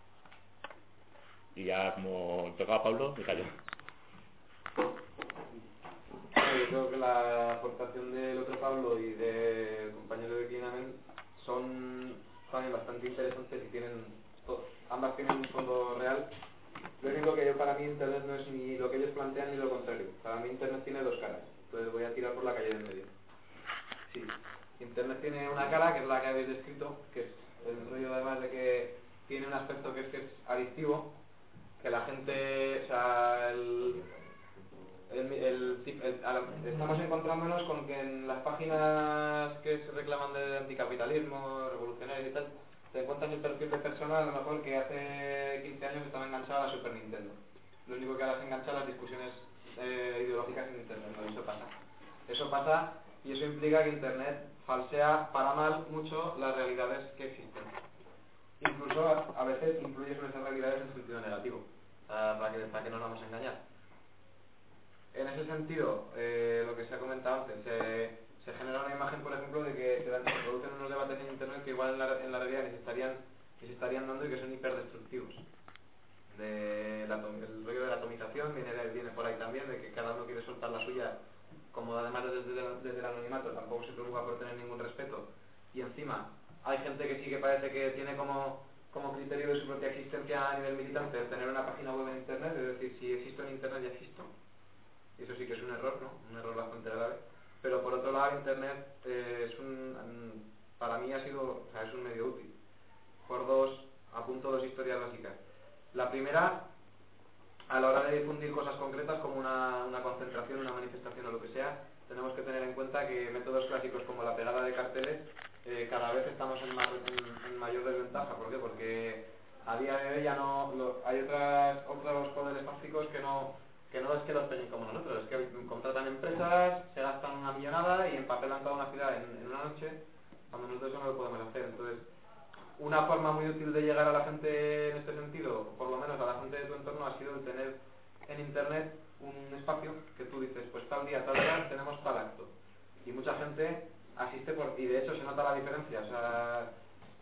Y ya como tocaba Pablo, me callo. Yo creo que la aportación del otro Pablo y del compañero de Kinamen son también bastante interesantes y tienen todo, ambas tienen un fondo real. Lo único que yo, para mí Internet no es ni lo que ellos plantean ni lo contrario. Para mí Internet tiene dos caras, entonces voy a tirar por la calle del medio. Sí, Internet tiene una cara que es la que habéis descrito, que es el rollo además de que tiene un aspecto que es que es adictivo, que la gente, o sea, el El, el, el, el, estamos encontrándonos con que en las páginas que se reclaman de anticapitalismo, revolucionarios y tal, te encuentras el perfil de persona a lo mejor que hace quince años estaba enganchada a la Super Nintendo. Lo único que ahora se engancha a las discusiones eh, ideológicas en Internet, ¿no? Eso pasa. Eso pasa y eso implica que Internet falsea para mal mucho las realidades que existen. Incluso a, a veces influye sobre esas realidades en sentido negativo, uh, para, que, para que no nos vamos a engañar. En ese sentido, eh, lo que se ha comentado antes, se, se genera una imagen, por ejemplo, de que se, dan, se producen unos debates en Internet que igual en la, en la realidad ni se, estarían, ni se estarían dando y que son hiperdestructivos. De la, el rollo de la atomización viene, viene por ahí también, de que cada uno quiere soltar la suya, como además desde, desde el anonimato tampoco se preocupa por tener ningún respeto. Y encima, hay gente que sí que parece que tiene como, como criterio de su propia existencia a nivel militante el tener una página web en Internet, es decir, si existo en Internet ya existo. Y eso sí que es un error, ¿no? Un error bastante grave. Pero por otro lado, Internet eh, es un, para mí ha sido, o sea, es un medio útil. Por dos, apunto dos historias básicas. La primera, a la hora de difundir cosas concretas como una, una concentración, una manifestación o lo que sea, tenemos que tener en cuenta que métodos clásicos como la pegada de carteles eh, cada vez estamos en, más, en, en mayor desventaja. ¿Por qué? Porque a día de hoy ya no lo, hay otras, otros poderes fácticos que no que no es que los peguen como nosotros, es que contratan empresas, se gastan una millonada y empapelan toda una ciudad en, en una noche, cuando nosotros eso no lo podemos hacer. Entonces, una forma muy útil de llegar a la gente en este sentido, o por lo menos a la gente de tu entorno, ha sido el tener en Internet un espacio que tú dices, pues tal día, tal hora tenemos tal acto. Y mucha gente asiste por, y de hecho se nota la diferencia, o sea,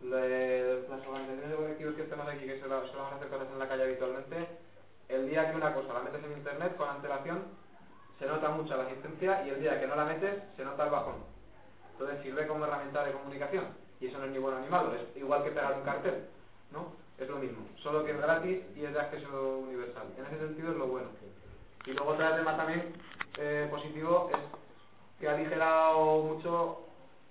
le, las organizaciones de colectivos que estamos aquí, que se van a hacer cosas en la calle habitualmente, el día que una cosa la metes en Internet con antelación se nota mucho la asistencia y el día que no la metes se nota el bajón. Entonces sirve como herramienta de comunicación y eso no es ni bueno ni malo, es igual que pegar un cartel, ¿no? Es lo mismo, solo que es gratis y es de acceso universal. En ese sentido es lo bueno. Y luego otro tema también eh, positivo es que ha aligerado mucho,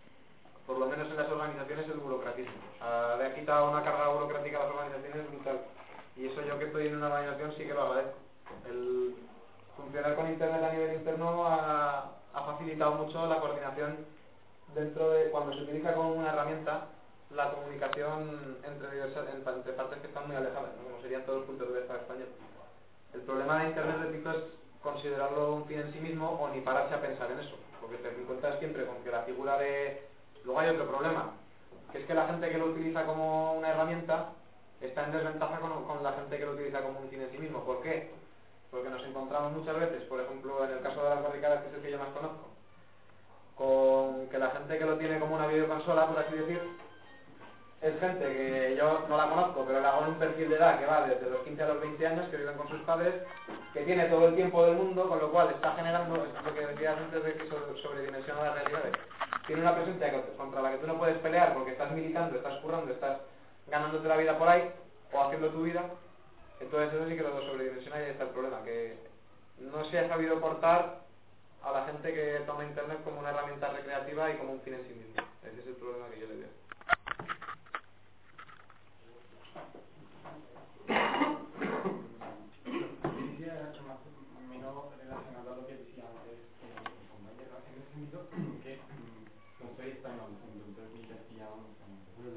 por lo menos en las organizaciones, el burocratismo. Uh, le ha quitado una carga burocrática a las organizaciones brutal. Y eso yo que estoy en una organización sí que lo agradezco. El funcionar con Internet a nivel interno ha, ha facilitado mucho la coordinación dentro de, cuando se utiliza como una herramienta, la comunicación entre, diversas, entre partes que están muy alejadas, ¿no? Como serían todos los puntos de vista español. El problema de Internet, repito, es considerarlo un fin en sí mismo o ni pararse a pensar en eso, porque te encuentras siempre con que la figura de... Luego hay otro problema. que es que la gente que lo utiliza como una herramienta está en desventaja con, con la gente que lo utiliza como un fin en sí mismo. ¿Por qué? Porque nos encontramos muchas veces, por ejemplo, en el caso de las barricadas, que es el que yo más conozco, con que la gente que lo tiene como una videoconsola, por así decir, es gente que yo no la conozco, pero la hago en un perfil de edad que va desde los quince a los veinte años, que viven con sus padres, que tiene todo el tiempo del mundo, con lo cual está generando, es lo que decías antes de que sobre- sobredimensiona las realidades. Tiene una presencia que- contra la que tú no puedes pelear porque estás militando, estás currando, estás ganándote la vida por ahí, o haciendo tu vida. Entonces eso sí que lo sobredimensiona y ahí está el problema, que no se ha sabido cortar a la gente que toma internet como una herramienta recreativa y como un fin en sí mismo. Ese es el problema que yo le veo. Decía más o menos relacionado a lo que decía antes eh, el compañero, en el sentido que mm, no soy español, entonces mi castellano no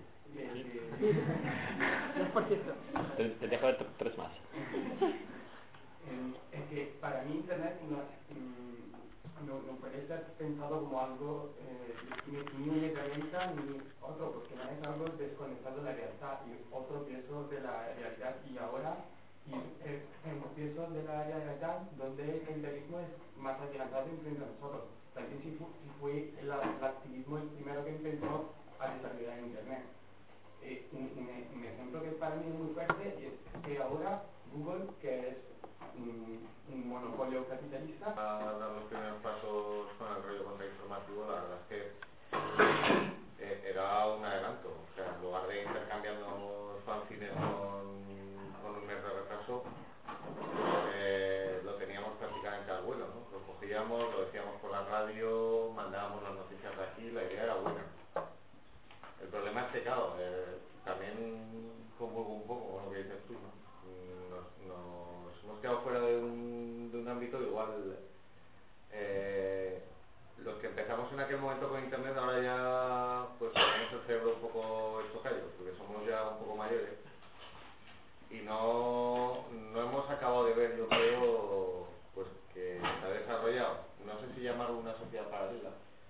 Te, te dejo ver tr- tres más. Eh, es que para mí internet no, mm, no, no puede ser pensado como algo eh, ni, ni una herramienta ni otro, porque no es algo desconectado de la realidad y otro pienso de la realidad y ahora y es un pienso de la realidad donde el capitalismo es más adelantado frente a nosotros. También si, fu, si fue el, el activismo el primero que empezó a desarrollar internet. Eh, un, un, un ejemplo que para mí es muy fuerte es que ahora Google, que es un, un monopolio capitalista, A dar los primeros pasos con el rollo contrainformativo, la verdad es que eh, era un adelanto. O sea, en lugar de intercambiando fanzines con, con un mes de retraso, eh, lo teníamos prácticamente al vuelo, ¿no? Lo cogíamos, lo decíamos por la radio, mandábamos las noticias de aquí, la idea era buena. El problema es que, claro, eh, también conjugo un poco con lo que dices tú, ¿no? Nos, nos hemos quedado fuera de un, de un ámbito igual. Eh, los que empezamos en aquel momento con internet ahora ya pues tenemos el cerebro un poco hecho callos, porque somos ya un poco mayores y no, no hemos acabado de ver, yo creo, pues que se ha desarrollado, no sé si llamarlo una sociedad paralela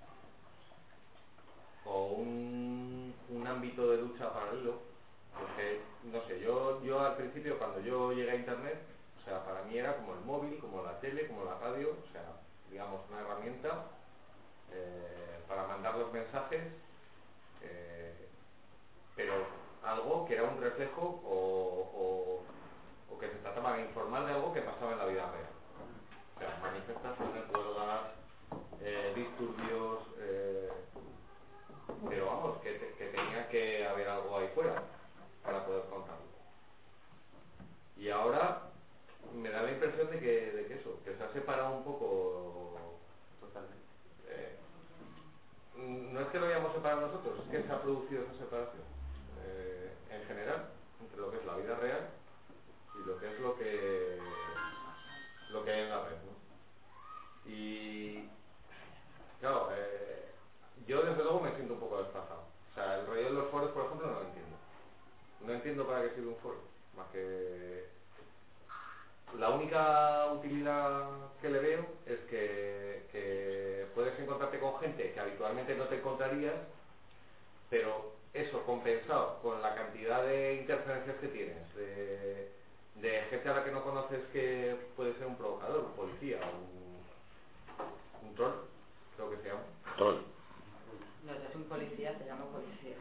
o un, un ámbito de lucha paralelo, porque no sé, yo, yo al principio cuando yo llegué a internet, o sea, para mí era como el móvil, como la tele, como la radio, o sea, digamos una herramienta eh, para mandar los mensajes, eh, pero algo que era un reflejo o, o, o que se trataba de informar de algo que pasaba en la vida real. O sea, manifestaciones, huelgas, eh, disturbios, eh, pero vamos, que, te, que tenía que haber algo ahí fuera para poder contarlo. Y ahora me da la impresión de que, de que eso, que se ha separado un poco totalmente. Eh, no es que lo hayamos separado nosotros, es que se ha producido esa separación eh, en general entre lo que es la vida real y lo que es lo que lo que hay en la red, ¿no? Y claro, eh, yo desde luego me siento un poco desplazado. O sea, el rollo de los foros, por ejemplo, no lo entiendo. No entiendo para qué sirve un foro, más que la única utilidad que le veo es que, que puedes encontrarte con gente que habitualmente no te encontrarías, pero eso compensado con la cantidad de interferencias que tienes, de, de gente a la que no conoces que puede ser un provocador, un policía, un, un troll, creo que se llama. Troll. No, si es un policía, se llama policía.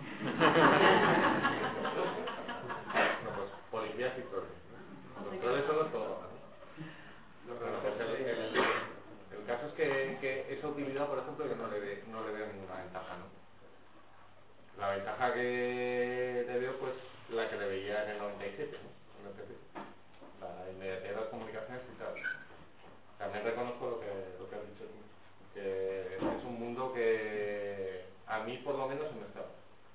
No, pues policías y trolls. Los troles son los todos. Bueno, pues el, el, el caso es que, que esa utilidad, por ejemplo, yo no le, ve, no le veo ninguna ventaja, ¿no? La ventaja que le veo, pues, la que le veía en el noventa y siete, ¿no? En el P C. La inmediatez de las comunicaciones y tal. También reconozco lo que, lo que has dicho tú, que es un mundo que a mí, por lo menos, se me escapa.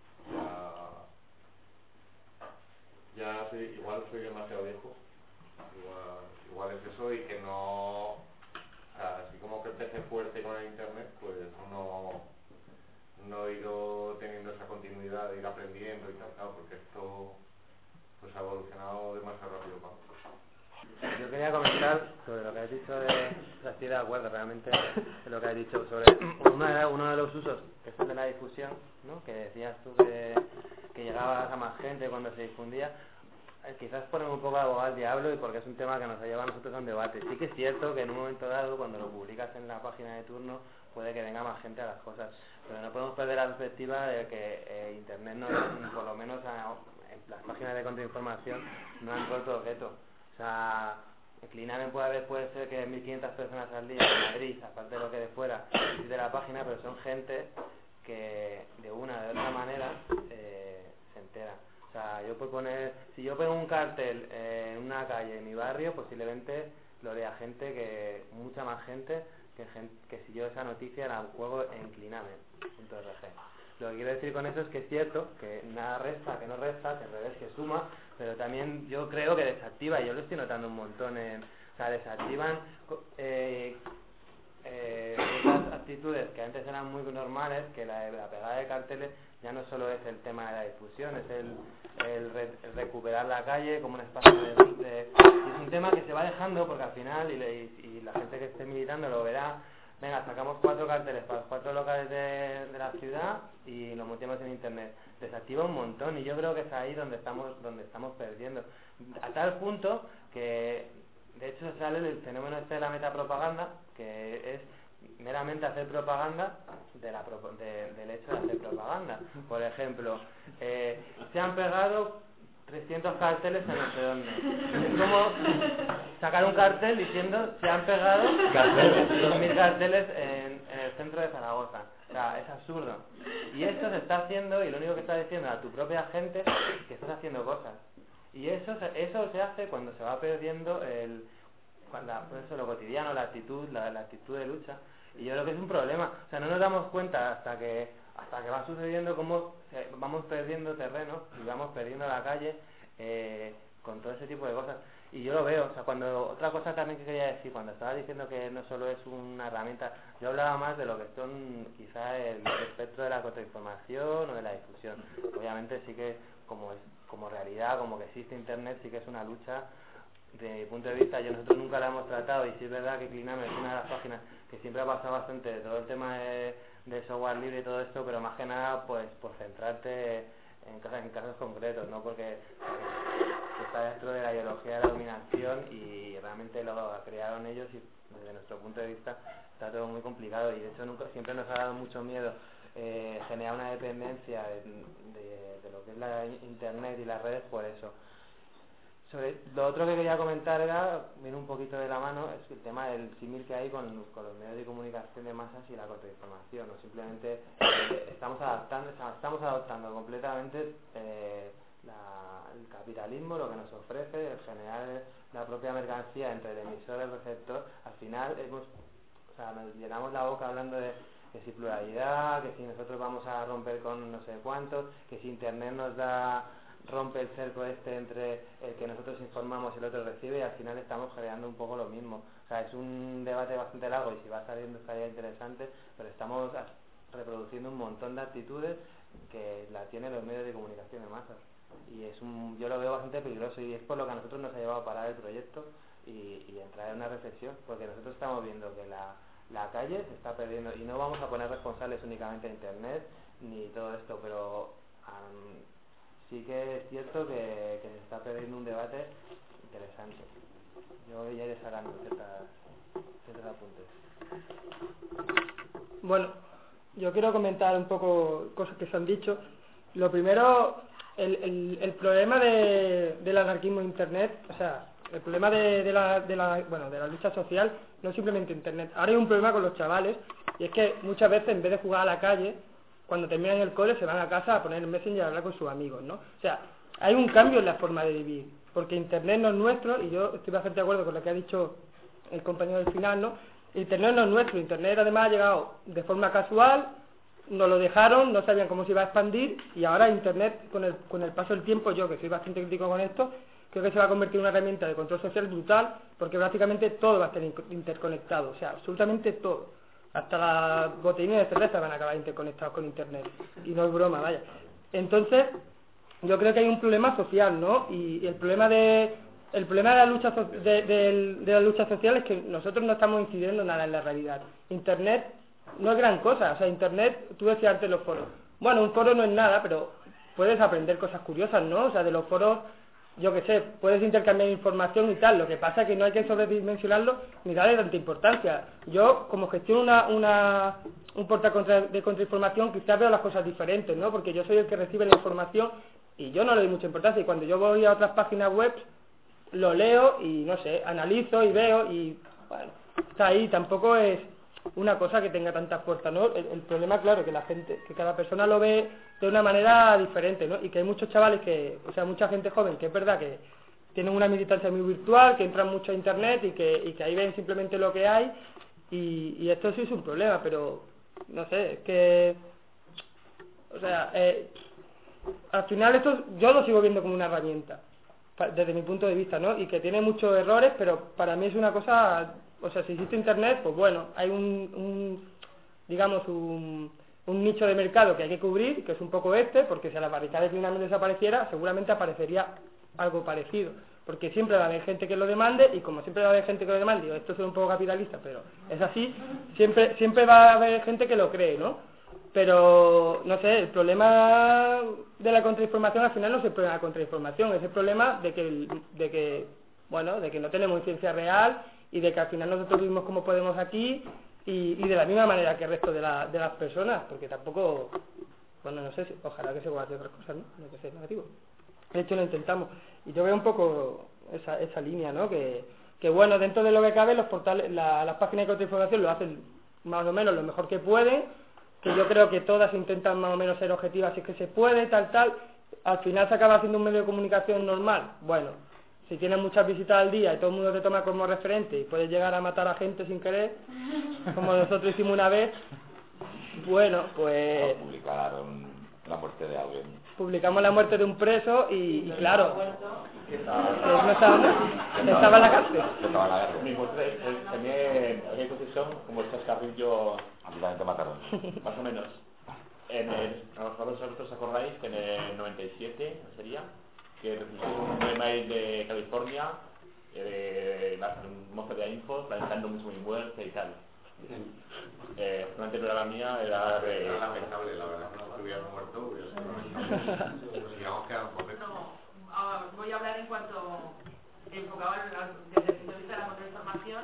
Ya, ya soy, igual soy demasiado viejo. Igual, igual es eso y que no, o sea, así como que empecé fuerte con el internet, pues no, no he ido teniendo esa continuidad de ir aprendiendo y tal, claro, porque esto pues ha evolucionado demasiado rápido para nosotros. Yo quería comentar sobre lo que has dicho de... O sea, estoy de acuerdo realmente en lo que has dicho sobre uno de, uno de los usos, que es el de la difusión, ¿no? Que decías tú que, que llegabas a más gente cuando se difundía. Eh, quizás poner un poco de abogado al diablo y porque es un tema que nos ha llevado a nosotros a un debate. Sí que es cierto que en un momento dado, cuando lo publicas en la página de turno, puede que venga más gente a las cosas. Pero no podemos perder la perspectiva de que eh, Internet, no, por lo menos a, en las páginas de contrainformación, no han roto objeto. O sea, el Clinamen puede haber, puede ser que mil quinientas personas al día en Madrid, aparte de lo que de fuera, visite la página, pero son gente que de una o de otra manera eh, se entera. O sea, yo puedo poner, si yo pongo un cartel eh, en una calle en mi barrio, posiblemente lo lea gente que, mucha más gente que, gente, que si yo esa noticia la juego en Clinamen punto org. Lo que quiero decir con eso es que es cierto que nada resta, que no resta, que al revés, que suma, pero también yo creo que desactiva, y yo lo estoy notando un montón, en, o sea, desactivan eh, eh, esas actitudes que antes eran muy normales, que la, la pegada de carteles ya no solo es el tema de la difusión, es el, el, re, el recuperar la calle como un espacio de, de... Es un tema que se va dejando porque al final, y, le, y, y la gente que esté militando lo verá, venga, sacamos cuatro carteles para los cuatro locales de, de la ciudad y lo metemos en internet. Desactiva un montón y yo creo que es ahí donde estamos donde estamos perdiendo. A tal punto que, de hecho, sale el fenómeno este de la metapropaganda, que es meramente hacer propaganda de la, de, del hecho de hacer propaganda. Por ejemplo, eh, se han pegado trescientos carteles en no sé dónde. Es como sacar un cartel diciendo se han pegado dos mil carteles en, en el centro de Zaragoza. O sea, es absurdo. Y esto se está haciendo, y lo único que está diciendo a tu propia gente es que estás haciendo cosas. Y eso, eso se hace cuando se va perdiendo el, cuando, por eso lo cotidiano, la actitud, la, la actitud de lucha. Y yo creo que es un problema. O sea, no nos damos cuenta hasta que hasta que va sucediendo cómo se, vamos perdiendo terreno y vamos perdiendo la calle eh, con todo ese tipo de cosas. Y yo lo veo. O sea, cuando otra cosa también que quería decir, cuando estaba diciendo que no solo es una herramienta, yo hablaba más de lo que son quizá el, el espectro de la contrainformación o de la difusión. Obviamente sí que como es como realidad, como que existe internet, sí que es una lucha. De mi punto de vista, yo nosotros nunca la hemos tratado, y sí es verdad que Clinamen es una de las páginas que siempre ha pasado bastante de todo el tema de, de software libre y todo esto, pero más que nada pues por centrarte en casos, en casos concretos, ¿no? Porque está dentro de la ideología de la dominación y realmente lo crearon ellos, y desde nuestro punto de vista está todo muy complicado, y de hecho nunca, siempre nos ha dado mucho miedo eh, generar una dependencia de, de, de lo que es la internet y las redes por eso. Sobre, lo otro que quería comentar era, viene un poquito de la mano, es el tema del símil que hay con, con los medios de comunicación de masas y la contrainformación, o simplemente eh, estamos adaptando, estamos adoptando completamente eh, la, el capitalismo, lo que nos ofrece, el generar la propia mercancía entre el emisor y el receptor. Al final hemos, o sea, nos llenamos la boca hablando de que si pluralidad, que si nosotros vamos a romper con no sé cuántos, que si internet nos da rompe el cerco este entre el que nosotros informamos y el otro recibe, y al final estamos generando un poco lo mismo. O sea, es un debate bastante largo y si va saliendo estaría interesante, pero estamos reproduciendo un montón de actitudes que la tienen los medios de comunicación de masas, y es un, yo lo veo bastante peligroso, y es por lo que a nosotros nos ha llevado a parar el proyecto y, y entrar en una reflexión, porque nosotros estamos viendo que la, la calle se está perdiendo, y no vamos a poner responsables únicamente a internet ni todo esto, pero um, sí que es cierto que, que se está perdiendo un debate interesante. Yo ya iré sacando ciertas, ciertos apuntes. Bueno, yo quiero comentar un poco cosas que se han dicho. Lo primero, el, el, el problema de, del anarquismo en internet, o sea, el problema de, de, la, de, la, bueno, de la lucha social no es simplemente internet. Ahora hay un problema con los chavales, y es que muchas veces en vez de jugar a la calle, cuando terminan el cole se van a casa a poner el Messenger y a hablar con sus amigos, ¿no? O sea, hay un cambio en la forma de vivir, porque internet no es nuestro, y yo estoy bastante de acuerdo con lo que ha dicho el compañero del final, ¿no? Internet no es nuestro, internet además ha llegado de forma casual, nos lo dejaron, no sabían cómo se iba a expandir, y ahora internet, con el, con el paso del tiempo, yo que soy bastante crítico con esto, creo que se va a convertir en una herramienta de control social brutal, porque prácticamente todo va a estar interconectado, o sea, absolutamente todo. Hasta las botellinas de cerveza van a acabar interconectados con internet, y no es broma, vaya. Entonces, yo creo que hay un problema social, ¿no? Y, y el problema de el problema de la lucha so de, de, de la lucha social es que nosotros no estamos incidiendo nada en la realidad. Internet no es gran cosa, o sea, Internet, tú decías antes los foros. Bueno, un foro no es nada, pero puedes aprender cosas curiosas, ¿no? O sea, de los foros, yo qué sé, puedes intercambiar información y tal. Lo que pasa es que no hay que sobredimensionarlo ni darle tanta importancia. Yo, como gestiono una, una, un portal contra, de contrainformación, quizás veo las cosas diferentes, ¿no? Porque yo soy el que recibe la información y yo no le doy mucha importancia. Y cuando yo voy a otras páginas web, lo leo y, no sé, analizo y veo y, bueno, está ahí. Tampoco es una cosa que tenga tanta fuerza, ¿no? El, el problema, claro, que la gente, que cada persona lo ve de una manera diferente, ¿no? Y que hay muchos chavales que, o sea, mucha gente joven, que es verdad que tienen una militancia muy virtual, que entran mucho a internet y que, y que ahí ven simplemente lo que hay, y, y esto sí es un problema, pero, no sé, es que, o sea, eh, al final esto yo lo sigo viendo como una herramienta, desde mi punto de vista, ¿no? Y que tiene muchos errores, pero para mí es una cosa, o sea, si existe internet, pues bueno, hay un, un digamos, un, un nicho de mercado que hay que cubrir, que es un poco este, porque si a la barricada de Clinam desapareciera, seguramente aparecería algo parecido, porque siempre va a haber gente que lo demande, y como siempre va a haber gente que lo demande, digo, esto es un poco capitalista, pero es así, siempre, siempre va a haber gente que lo cree, ¿no? Pero, no sé, el problema de la contrainformación al final no es el problema de la contrainformación, es el problema de que, de que, bueno, de que no tenemos ciencia real y de que al final nosotros vivimos como podemos aquí y, y de la misma manera que el resto de, la, de las personas, porque tampoco, bueno, no sé, ojalá que se pueda hacer otras cosas, ¿no? No que sea negativo. De hecho lo intentamos y yo veo un poco esa, esa línea, ¿no? Que, que bueno, dentro de lo que cabe los portales, la, las páginas de contrainformación lo hacen más o menos lo mejor que pueden, que yo creo que todas intentan más o menos ser objetivas si es que se puede, tal, tal, al final se acaba haciendo un medio de comunicación normal. Bueno, si tienes muchas visitas al día y todo el mundo te toma como referente y puedes llegar a matar a gente sin querer, como nosotros hicimos una vez, bueno, pues... Publicaron la muerte de alguien. Publicamos la muerte de un preso y, y claro, que no estaba, estaba en la cárcel. Estaba en la cárcel. Mi muerte también había concesión como el chascarrillo. A mí también te mataron. Más o menos. En el, a lo mejor vosotros os acordáis que en el noventa y siete, ¿no sería? Que recibí un email de California, eh, un mozo de info, lamentando mucho mi muerte y tal. Eh, una anterior a la mía era de... Era lamentable, la verdad, que no hubiera muerto, hubiera sido... Nos hubiéramos quedado por dentro. No, ah, voy a hablar en cuanto enfocado en la, desde el punto de vista de la contrainformación,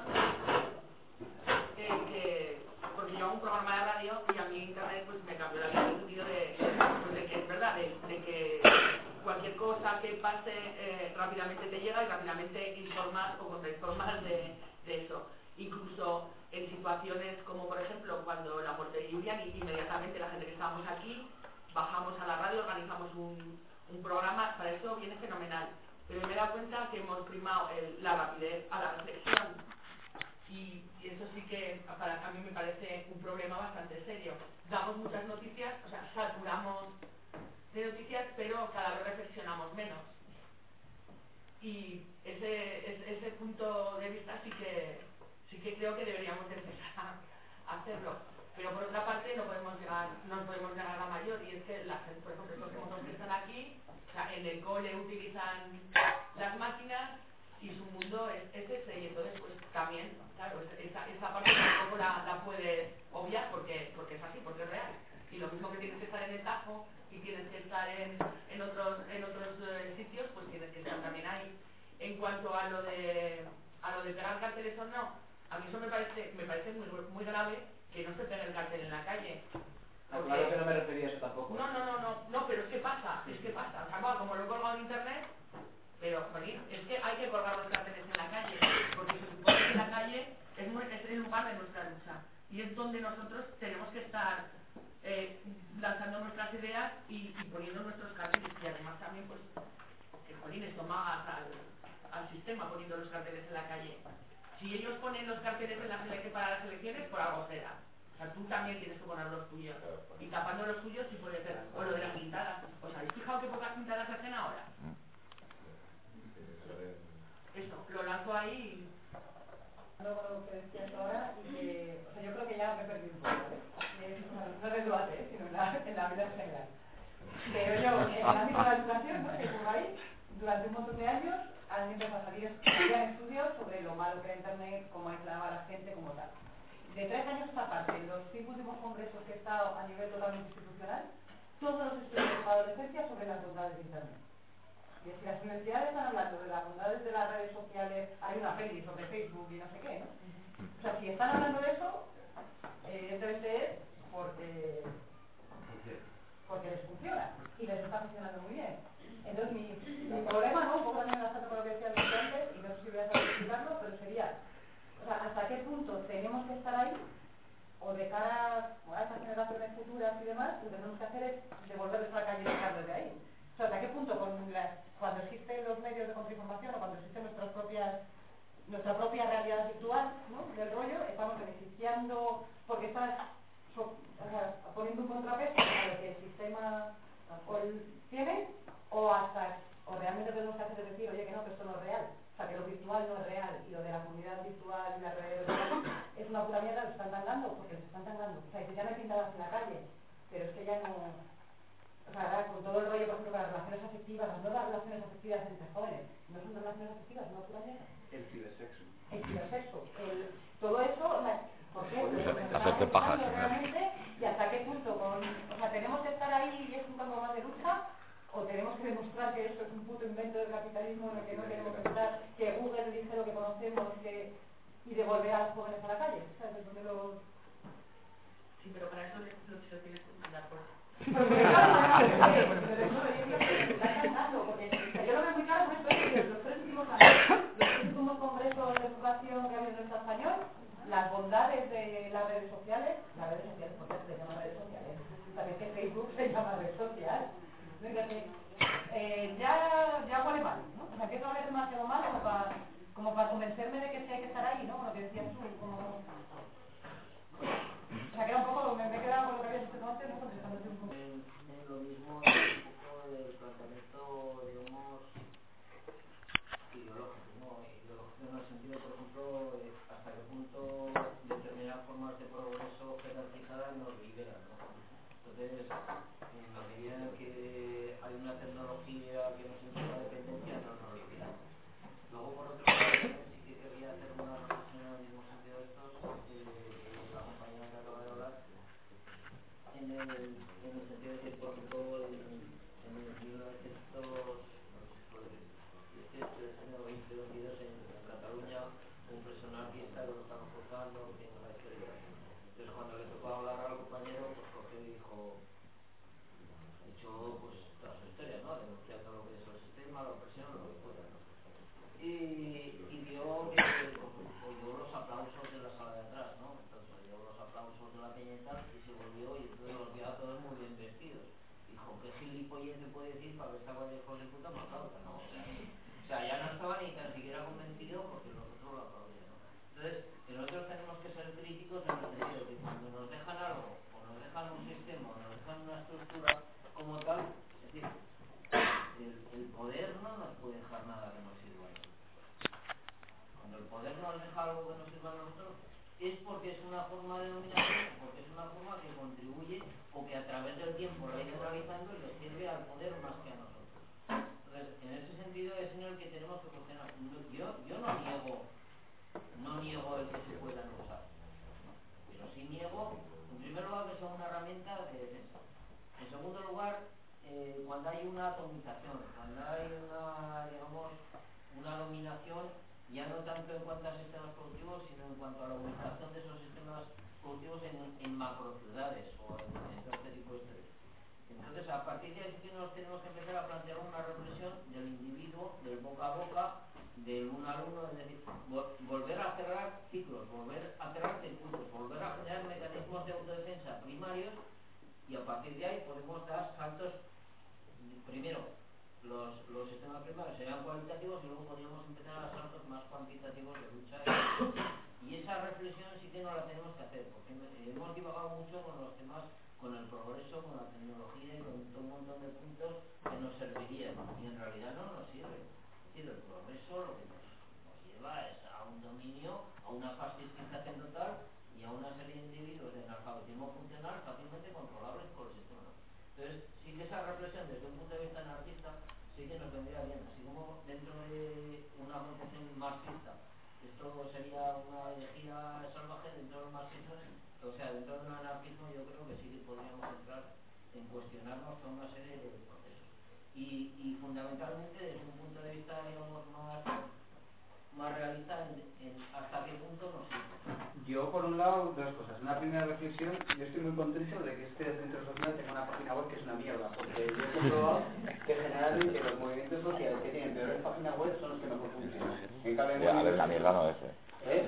eh, que, porque yo hago un programa de radio y a mí internet pues me cambió la vida en el sentido de, pues, de que es verdad, de, de que cualquier cosa que pase eh, rápidamente te llega y rápidamente informas o contrainformas de, de eso. Incluso en situaciones como por ejemplo cuando la muerte de Julián, inmediatamente la gente que estábamos aquí bajamos a la radio, organizamos un, un programa, para eso viene fenomenal, pero me he dado cuenta que hemos primado el, la rapidez a la reflexión y, y eso sí que para a mí me parece un problema bastante serio. Damos muchas noticias, o sea, saturamos de noticias, pero cada vez reflexionamos menos y ese, ese, ese punto de vista sí que sí que creo que deberíamos de empezar a hacerlo, pero por otra parte no podemos llegar, no podemos llegar a la mayor, y es que la gente, por ejemplo, los mozos que están aquí, o sea, en el cole utilizan las máquinas y su mundo es, es ese, y entonces pues también, claro, esa, esa parte tampoco la, la puedes obviar porque, porque es así, porque es real, y lo mismo que tienes que estar en el Tajo y tienes que estar en, en otros, en otros eh, sitios, pues tienes que estar también ahí. En cuanto a lo de a lo de pegar carteles o no, a mí eso me parece me parece muy muy grave que no se pegue el cartel en la calle. No, claro que no me refería a eso tampoco. No, no, no, no, no, pero es que pasa, es que pasa. O sea, bueno, como lo he colgado en internet, pero, bueno, es que hay que colgar los carteles en la calle, porque se supone que la calle es, muy, es el lugar de nuestra lucha, y es donde nosotros tenemos que estar eh, lanzando nuestras ideas y, y poniendo nuestros carteles, y además también, pues, que jolines, tomadas al, al sistema poniendo los carteles en la calle. Si ellos ponen los carteles en la para las elecciones, por algo será. O sea, tú también tienes que poner los tuyos. Y tapando los tuyos sí puede ser. O lo de las pintadas. ¿Os habéis fijado que pocas pintadas se hacen ahora? Eso, lo lanzo ahí y... Con lo que decías ahora, y que, o sea, yo creo que ya me he perdido un poco, ¿eh? No en el debate, ¿eh? Sino en la, en la vida en general. Pero yo, en el ámbito de la educación, ¿no? Que pongo ahí, durante un montón de años han empezado a salir salían estudios sobre lo malo que era Internet, cómo aislaba a la gente, como tal. De tres años a esta parte, en los cinco últimos congresos que he estado a nivel totalmente institucional, todos los estudios para adolescencia sobre las bondades de Internet. Y es que las universidades están hablando de las bondades de las redes sociales, hay una peli sobre Facebook y no sé qué, ¿no? O sea, si están hablando de eso, evidentemente es porque, porque les funciona y les está funcionando muy bien. Entonces mi, mi problema, ¿no? Un poco también bastante con lo que decía el antes, y no sé si voy a saber explicarlo, pero sería, o sea, hasta qué punto tenemos que estar ahí, o de cara a estas generaciones futuras y demás, lo que tenemos que hacer es devolverles a la calle y sacarlos de ahí. O sea, hasta qué punto con las, cuando existen los medios de contrainformación o cuando existen nuestras propias nuestra propia realidad virtual, ¿no? Del rollo, estamos beneficiando porque estás so, o sea, poniendo un contrapeso a lo que el sistema tiene, o hasta o realmente tenemos que hacer es decir, oye, que no, que esto no es real, o sea, que lo virtual no es real y lo de la comunidad virtual y las redes virtuales es una pura mierda, lo están tangando porque les están tangando, o sea, que ya no hay pintadas en la calle, pero es que ya no, o sea, ahora, con todo el rollo, por ejemplo, con las relaciones afectivas, las nuevas relaciones afectivas entre jóvenes, no son relaciones afectivas, es una pura mierda. El cibersexo. El cibersexo, el, todo eso, o sea, ¿por qué? Porque Eso- nos eso están te paja, afectando sí, realmente y hasta qué punto, con, o sea, tenemos que estar ahí y es un campo más de lucha, o tenemos que demostrar que esto es un puto invento del capitalismo en el que no queremos pensar, que Google dice lo que conocemos que, y devolver a los jóvenes a la calle, ¿sabes? Es donde los... Sí, pero para eso lo, lo, lo tienes que mandar por... Porque claro, pero eso lo está cantando, porque yo lo veo muy claro por esto, que los tres últimos años, los tres últimos congresos de educación que ha habido en el Estado español, las bondades de las redes sociales, las redes sociales, porque se llaman redes sociales, también que Facebook se llama red social, ¿no? Que, eh, ya, ya huele mal, ¿no? O sea, empiezo a ver demasiado mal como para, como para convencerme de que sí hay que estar ahí, ¿no? Con lo que decías tú, como... O sea, que era un poco, me, me he quedado con lo que habías dicho antes, ¿no? Contestándote un poco. En, en lo mismo, un poco del planteamiento, digamos, ideológico, ¿no? Ideológico en el sentido, por ejemplo, eh, hasta qué punto determinadas formas de progreso jerarquizadas nos liberan, ¿no? Entonces, en la medida en que hay una tecnología que nos implica dependencia, no nos libera. Luego, por otro lado, sí que quería hacer una reflexión en el mismo sentido de estos, eh, de la compañía que acaba de hablar, en el, en el sentido de que, por ejemplo, en, en el libro de textos, no sé si fue dieciocho, diecinueve, veinte, veintidós, en, en Cataluña, un preso anarquista que lo estaban juzgando, que no la historia. Entonces, cuando le tocó hablar al compañero, pues cogió y dijo, ha hecho pues toda su historia, ¿no? Denunciando lo que es el sistema, la opresión, lo que fuera, ¿no? Y, y vio que oyó los aplausos de la sala de atrás, ¿no? Entonces oyó los aplausos de la peña y tal, y se volvió y entonces los vio a todos muy bien vestidos. Dijo, ¿qué gilipollez se puede decir para que esta cual hijos de puta me aplauda, ¿no? O sea, o sea, ya no estaba ni tan siquiera convencido porque los otros lo aplaudían, ¿no? Entonces, que nosotros tenemos que ser críticos en el sentido de que cuando nos dejan algo, o nos dejan un sistema, o nos dejan una estructura como tal, es decir, el, el poder no nos puede dejar nada que nos sirva. Cuando el poder nos deja algo que nos sirva a nosotros, es porque es una forma de dominación, porque es una forma que contribuye o que a través del tiempo la ha ido realizando y le sirve al poder más que a nosotros. Entonces, en ese sentido es en el que tenemos que cuestionar. Yo, yo no niego, no niego el que se puedan usar, pero sí niego, en primer lugar, que sea una herramienta de defensa. En segundo lugar, eh, cuando hay una atomización, cuando hay una, digamos, una dominación, ya no tanto en cuanto a sistemas productivos, sino en cuanto a la ubicación de esos sistemas productivos en, en macrociudades o en, en todo este tipo de historias. Entonces, a partir de ahí sí que nos tenemos que empezar a plantear una reflexión del individuo, del boca a boca, del uno al uno, es decir, volver a cerrar ciclos, volver a cerrar circuitos, volver a generar mecanismos de autodefensa primarios, y a partir de ahí podemos dar saltos. Primero, los, los sistemas primarios serían cualitativos y luego podríamos empezar a dar saltos más cuantitativos de lucha. Y esa reflexión sí que no la tenemos que hacer, porque hemos divagado mucho con los temas, con el progreso, con la tecnología y con un montón de puntos que nos servirían, y en realidad no nos sirve. Es decir, el progreso lo que nos, nos lleva es a un dominio, a una fascistización total y a una serie de individuos de analfabetismo funcional fácilmente controlables por el sistema. Entonces, sí que esa reflexión desde un punto de vista anarquista sí sí que nos vendría bien, así como dentro de una concepción marxista, esto sería una herejía salvaje dentro del marxismo, o sea, dentro del anarquismo yo creo que sí que podríamos entrar en cuestionarnos toda una serie de procesos. Y, y fundamentalmente desde un punto de vista, digamos, más, más realista, en, en hasta qué punto nos sirve. Yo, por un lado, dos cosas. Una primera reflexión, yo estoy muy contento de que este centro social tenga una página web que es una mierda, porque yo he comprobado que generalmente los movimientos sociales que tienen peores páginas web son los que mejor funcionan. En cambio, Ya, a ver, la mierda no es, eh. ¿Eh?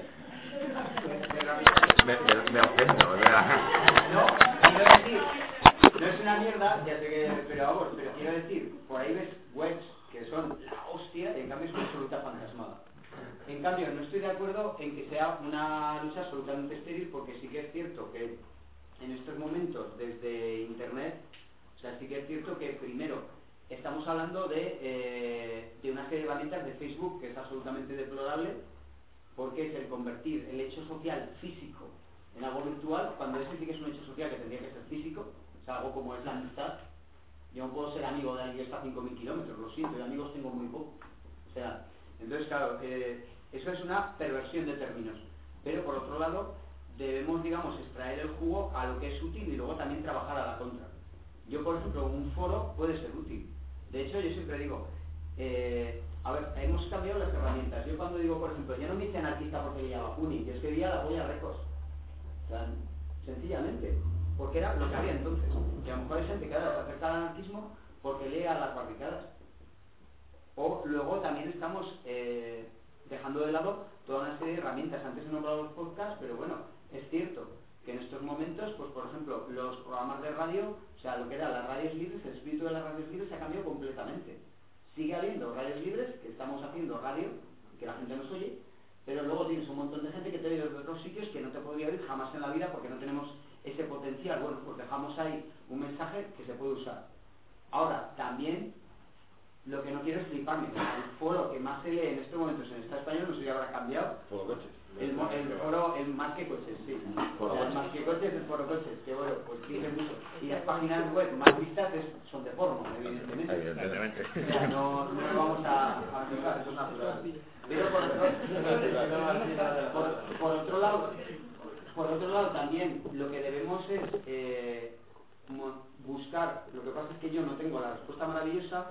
Me, me, me ofendo, o sea. No, quiero decir, no es una mierda, ya sé que, pero vamos, pero quiero decir, por ahí ves webs que son la hostia y en cambio es una absoluta fantasmada. En cambio, no estoy de acuerdo en que sea una lucha absolutamente estéril, porque sí que es cierto que en estos momentos, desde Internet, o sea, sí que es cierto que primero estamos hablando de, eh, de una serie de herramientas de Facebook que es absolutamente deplorable, porque es el convertir el hecho social físico en algo virtual, cuando ese sí que es un hecho social que tendría que ser físico, o sea, algo como es la amistad. Yo no puedo ser amigo de alguien que está a cinco mil kilómetros, lo siento, y amigos tengo muy poco. O sea, entonces, claro, eh, eso es una perversión de términos. Pero, por otro lado, debemos, digamos, extraer el jugo a lo que es útil y luego también trabajar a la contra. Yo, por ejemplo, un foro puede ser útil. De hecho, yo siempre digo, eh, a ver, hemos cambiado las herramientas. Yo cuando digo, por ejemplo, yo no me hice anarquista porque veía la Puni, yo es que veía la Polla Records. O sea, sencillamente, porque era lo que había entonces. Y a lo mejor hay gente que ahora se acerca al anarquismo porque lee a las barricadas. O luego también estamos eh, dejando de lado toda una serie de herramientas. Antes he nombrado los podcasts, pero bueno, es cierto que en estos momentos, pues por ejemplo, los programas de radio, o sea, lo que eran las radios libres, el espíritu de las radios libres se ha cambiado completamente. Sigue habiendo radios libres, que estamos haciendo radio, que la gente nos oye, pero luego tienes un montón de gente que te oye desde otros sitios que no te podría oír jamás en la vida porque no tenemos ese potencial. Bueno, pues dejamos ahí un mensaje que se puede usar. Ahora, también, lo que no quiero es fliparme. El foro que más se lee en estos momentos en Estado español, no sé si habrá cambiado. Foro Coches. El, el foro, el más que coches, sí. Foro O sea, el más que coches es el foro coches, que bueno, pues dice mucho. Y las páginas web más vistas es, son de porno, evidentemente. Evidentemente. O sea, no, no lo vamos a, a fijar, eso es natural. Pero por otro, por, por otro lado, por otro lado también lo que debemos es eh, buscar, lo que pasa es que yo no tengo la respuesta maravillosa,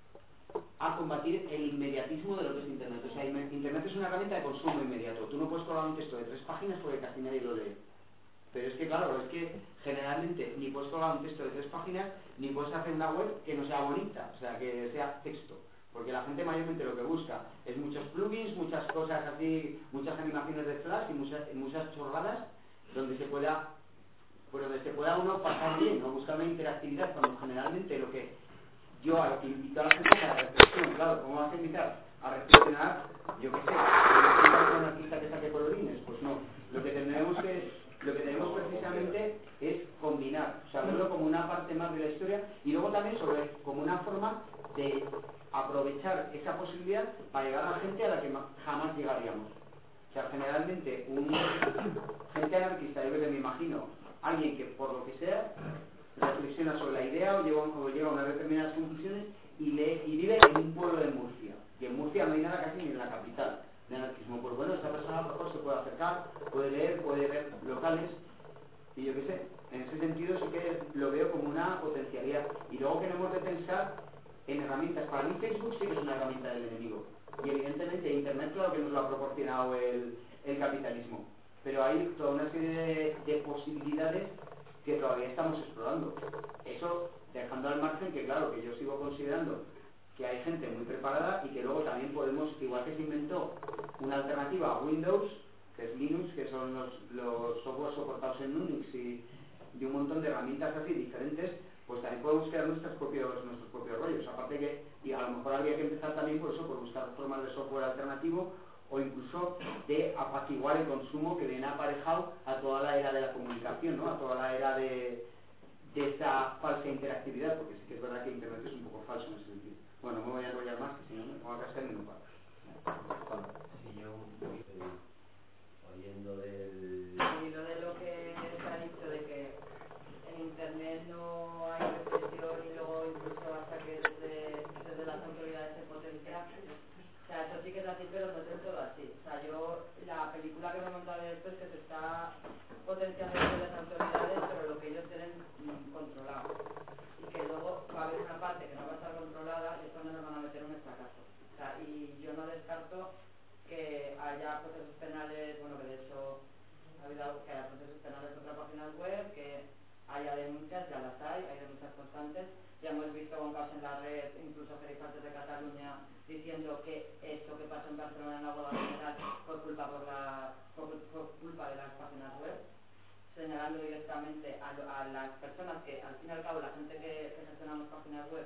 a combatir el inmediatismo de lo que es Internet. O sea, Internet es una herramienta de consumo inmediato. Tú no puedes colgar un texto de tres páginas porque casi nadie lo lee. Pero es que, claro, es que generalmente ni puedes colgar un texto de tres páginas, ni puedes hacer una web que no sea bonita, o sea, que sea texto. Porque la gente mayormente lo que busca es muchos plugins, muchas cosas así, muchas animaciones de flash y muchas, muchas chorradas donde se pueda, pues donde se pueda uno pasar bien, ¿no? Buscar una interactividad, cuando generalmente lo que yo a lo que invito a la gente es a la reflexión. Claro, ¿cómo vas a invitar a reflexionar? Yo qué sé, ¿no un artista que saque colorines? Pues no. Lo que tenemos que, lo que tenemos precisamente es combinar, o sea, verlo como una parte más de la historia y luego también sobre como una forma de aprovechar esa posibilidad para llegar a la gente a la que jamás llegaríamos. O sea, generalmente un gente anarquista, yo que me imagino, alguien que por lo que sea reflexiona sobre la idea o llega, o llega a unas determinadas conclusiones y, lee, y vive en un pueblo de Murcia. Y en Murcia no hay nada casi ni en la capital de anarquismo. Pues bueno, esa persona a lo mejor se puede acercar, puede leer, puede ver locales y yo qué sé. En ese sentido sí que lo veo como una potencialidad. Y luego tenemos de pensar en herramientas. Para mí Facebook sí que es una herramienta del enemigo. Y evidentemente Internet claro que nos lo ha proporcionado el, el capitalismo. Pero hay toda una serie de, de posibilidades que todavía estamos explorando. Eso dejando al margen que claro, que yo sigo considerando que hay gente muy preparada y que luego también podemos, igual que se inventó una alternativa a Windows, que es Linux, que son los, los software soportados en Unix y, y un montón de herramientas así diferentes, pues también podemos crear nuestros propios, nuestros propios rollos. Aparte que, y a lo mejor habría que empezar también por eso, por buscar formas de software alternativo o incluso de apaciguar el consumo que viene aparejado a toda la era de la comunicación, ¿no? A toda la era de, de esa falsa interactividad, porque sí que es verdad que Internet es un poco falso en ese sentido. Bueno, no me voy a enrollar más, que si no me voy a cascar y no paro. Sí, yo eh, oyendo del... Y lo de lo que se ha dicho de que en Internet no hay reflexión y luego incluso hasta que desde, desde la sea, o sea, eso sí que es así, pero no es del todo así. O sea, yo, la película que me he montado de esto es que se está potenciando desde las autoridades, pero lo que ellos tienen mm, controlado. Y que luego va a haber una parte que no va a estar controlada y es cuando nos van a meter un estacazo. O sea, y yo no descarto que haya procesos penales, bueno, que de hecho ha habido que haya procesos penales contra páginas web, que haya denuncias, ya las hay, hay denuncias constantes. Ya hemos visto un caso en la red, incluso Gerifantes de Cataluña, diciendo que esto que pasó en Barcelona en la huelga general fue culpa, por la, por, por culpa de las páginas web, señalando directamente a, lo, a las personas que, al fin y al cabo, la gente que, que gestionamos páginas web,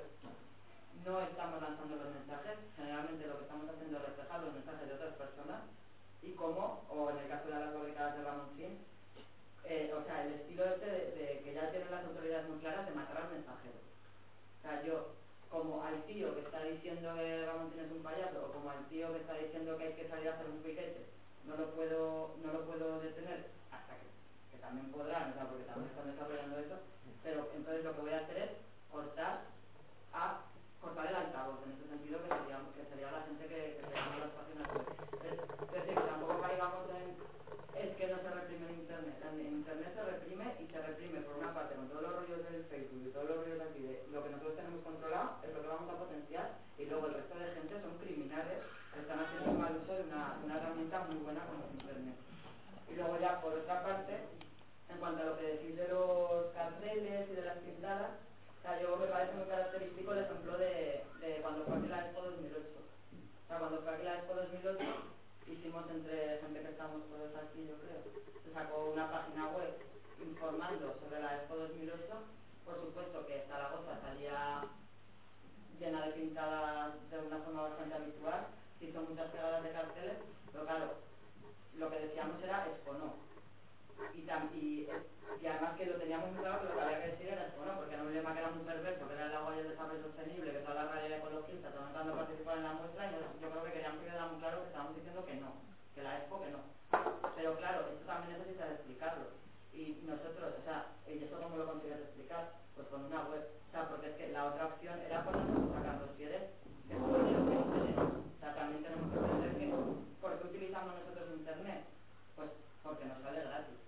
no estamos lanzando los mensajes. Generalmente lo que estamos haciendo es reflejar los mensajes de otras personas y cómo, o en el caso de las barricadas de Ramoncín, eh, o sea, el estilo este de, de que ya tienen las autoridades muy claras de matar al mensajero. O sea, yo, como al tío que está diciendo que Ramoncín es un payaso, o como al tío que está diciendo que hay que salir a hacer un piquete, no lo puedo, no lo puedo detener hasta que, que también podrán, o sea, porque también están desarrollando eso, pero entonces lo que voy a hacer es cortar a cortar el altavoz, en ese sentido que sería, que sería la gente que, que se llama las páginas web. Es, es decir, que tampoco caigamos en es que no se reprime en internet. En, en internet se reprime y se reprime por una parte con todos los rollos del Facebook y todos los rollos aquí de lo que nosotros tenemos controlado, es lo que vamos a potenciar, y luego el resto de gente son criminales que están haciendo mal uso de una, una herramienta muy buena como es internet. Y luego ya por otra parte, en cuanto a lo que decís de los carteles y de las pintadas, o sea, yo me parece muy característico el ejemplo de, de cuando fue aquí la Expo dos mil ocho. O sea, cuando fue aquí la Expo dos mil ocho, hicimos entre gente que estamos todos aquí, yo creo, se sacó una página web informando sobre la Expo dos mil ocho. Por supuesto que Zaragoza salía llena de pintadas de una forma bastante habitual, se hizo muchas pegadas de carteles, pero claro, lo que decíamos era Expo no. Y, tam, y, y además que lo teníamos muy claro que lo que había que decir era Expo no, porque era un lema que era muy perverso, que era el agua y el desarrollo sostenible, que toda la realidad ecologista estaban dando a participar en la muestra, y yo, yo creo que queríamos que quedara muy claro que estábamos diciendo que no, que la Expo que no. Pero claro, esto también necesita explicarlo. Y nosotros, o sea, ¿y eso cómo lo consigues explicar? Pues con una web. O sea, porque es que la otra opción era ponernos a sacar dosieres, que es lo que no tenemos. O sea, también tenemos que entender que, ¿por qué utilizamos nosotros internet? Pues porque nos sale gratis.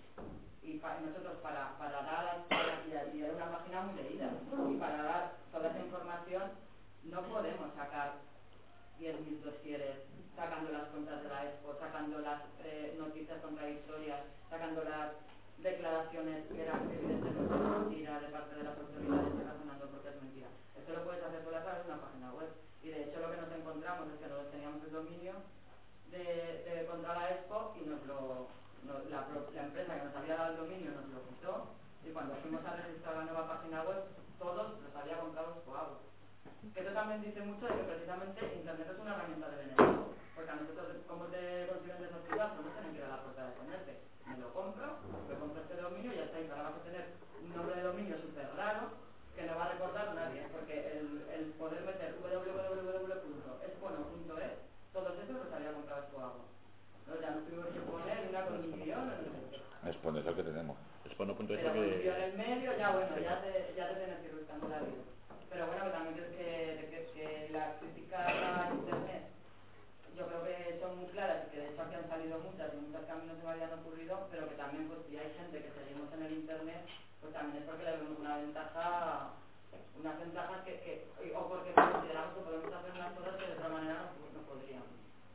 Y pa, nosotros para, para dar, para, y era una página muy leída, y para dar toda esa información no podemos sacar diez mil dosieres, sacando las cuentas de la Expo, sacando las eh, noticias contradictorias, sacando las declaraciones que eran evidentemente mentiras de parte de las autoridades y razonando porque es mentira. Esto lo puedes hacer solo a través de una página web. Y de hecho lo que nos encontramos es que nosotros teníamos el dominio de, de contra la Expo y nos lo, nos, la, la empresa que nos había dado el dominio nos lo quitó, y cuando fuimos a registrar la nueva página web todos los había comprado Expoago. Que eso también dice mucho de que precisamente internet es una herramienta del enemigo, porque a nosotros, ¿cómo te consiguen desactivar? Pues no tienen que ir a la puerta de ponerte. Me lo compro, me compro este dominio y ya está, y ahora vas a tener un nombre de dominio súper raro que no va a recordar nadie, porque el, el poder meter w w w punto expono punto es, todos esos los había comprado Expoago. ¿No? Ya no tuvimos que poner una con un guión, no sé qué. Expono es el que tenemos. Expono punto es Pero con un que... guión en el medio, ya bueno, ya te, ya te tienes que ir buscando la vida. Pero bueno, que también creo que, que, que la crítica a internet yo creo que son muy claras, y que de hecho aquí han salido muchas y muchos caminos se me habían ocurrido, pero que también pues si hay gente que seguimos en el internet, pues también es porque le vemos una ventaja, unas ventajas que, que o porque consideramos que podemos hacer unas cosas que de otra manera no, no podríamos.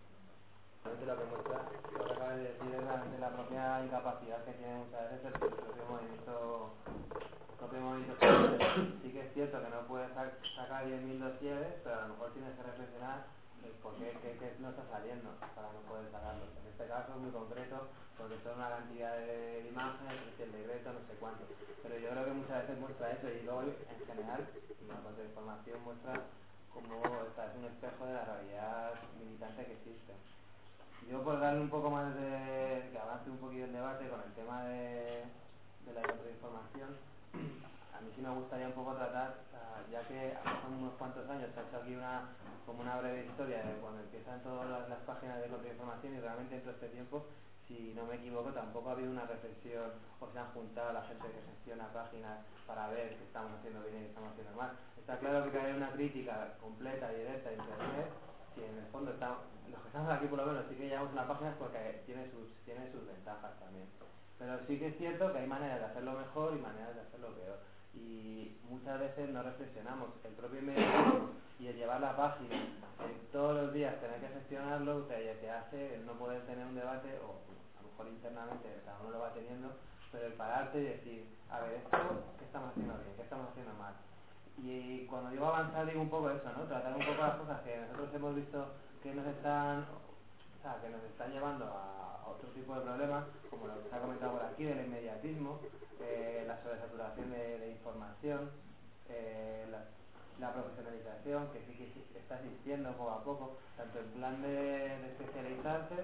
Lo que muestra, lo que acabas de decir es la, de la propia incapacidad que tiene muchas veces el propio movimiento, el propio movimiento. Sí que es cierto que no puedes sacar diez mil dosieres, pero a lo mejor tienes que reflexionar por qué, qué, qué no está saliendo para no poder sacarlo. En este caso es muy concreto, porque son una cantidad de imágenes, el decreto, no sé cuánto. Pero yo creo que muchas veces muestra eso, y luego en general la contrainformación muestra cómo esta es un espejo de la realidad militante que existe. Yo, por darle un poco más de... que avance un poquito el debate con el tema de, de la contrainformación, a mí sí me gustaría un poco tratar, ya que hace unos cuantos años se ha hecho aquí una como una breve historia de cuando empiezan todas las, las páginas de contrainformación, y realmente en todo este tiempo, si no me equivoco, tampoco ha habido una reflexión o se han juntado la gente que gestiona páginas para ver qué estamos haciendo bien y qué estamos haciendo mal. Está claro que hay una crítica completa y directa a internet, si en el fondo estamos, los que estamos aquí por lo menos sí que llevamos una página es porque tiene sus, tiene sus ventajas también. Pero sí que es cierto que hay maneras de hacerlo mejor y maneras de hacerlo peor. Y muchas veces no reflexionamos. El propio medio y el llevar la página, el todos los días tener que gestionarlo, te, te hace el no poder tener un debate, o a lo mejor internamente cada uno lo va teniendo, pero el pararte y decir, a ver, esto, ¿qué estamos haciendo bien? ¿Qué estamos haciendo mal? Y cuando digo avanzar digo un poco eso, ¿no? Tratar un poco las cosas que nosotros hemos visto que nos están, o sea, que nos están llevando a, a otro tipo de problemas, como lo que se ha comentado por aquí, del inmediatismo, eh, la sobresaturación de, de información, eh, la, la profesionalización, que sí que sí, está existiendo poco a poco, tanto en plan de, de especializarse,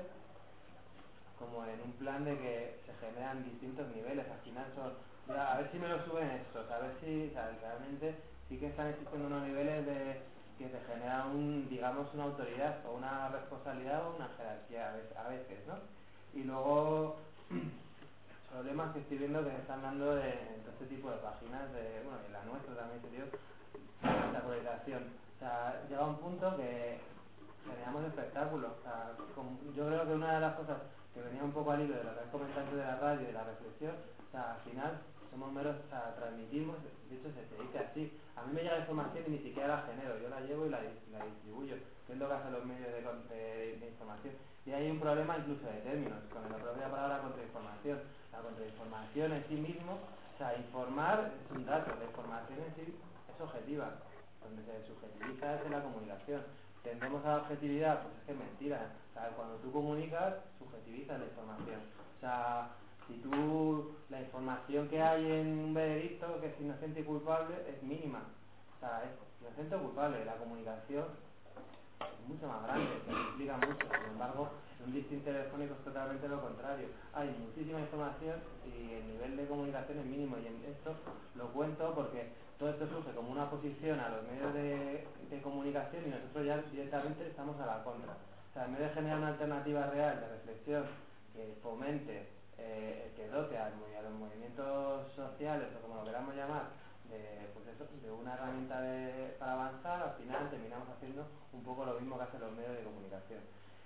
como en un plan de que se generan distintos niveles. Al final son, ya, a ver si me lo suben estos, a ver si, o sea, realmente sí que están existiendo unos niveles de que te generan un, digamos, una autoridad o una responsabilidad o una jerarquía a veces, a veces, ¿no? Y luego problemas que estoy viendo que se están dando de, en todo este tipo de páginas, de, bueno, y la nuestra también se dio la polarización. O sea, llega un punto que generamos espectáculos. O sea, como, yo creo que una de las cosas que venía un poco al hilo de lo que has comentado de la radio y de la reflexión, o sea, al final somos meros, o sea, transmitimos, de hecho se te dice así, a mí me llega información y ni siquiera la genero, yo la llevo y la, la distribuyo, que es lo que hacen los medios de, de, de información. Y hay un problema incluso de términos, con la propia palabra contrainformación. La contrainformación en sí mismo, o sea, informar es un dato, la información en sí es objetiva, donde se subjetiviza es en la comunicación. Tendemos a la objetividad, pues es que es mentira. O sea, cuando tú comunicas, subjetivizas la información. O sea, si tú, la información que hay en un veredicto que es inocente y culpable es mínima. O sea, es inocente o culpable. La comunicación es mucho más grande, se explica mucho. Sin embargo, en un listín telefónico es totalmente lo contrario. Hay muchísima información y el nivel de comunicación es mínimo. Y en esto lo cuento porque todo esto surge como una oposición a los medios de, de comunicación y nosotros ya directamente estamos a la contra. O sea, en vez de generar una alternativa real de reflexión que fomente, eh, que dote a, a los movimientos sociales o como lo queramos llamar, de, pues eso, de una herramienta de, para avanzar, al final terminamos haciendo un poco lo mismo que hacen los medios de comunicación.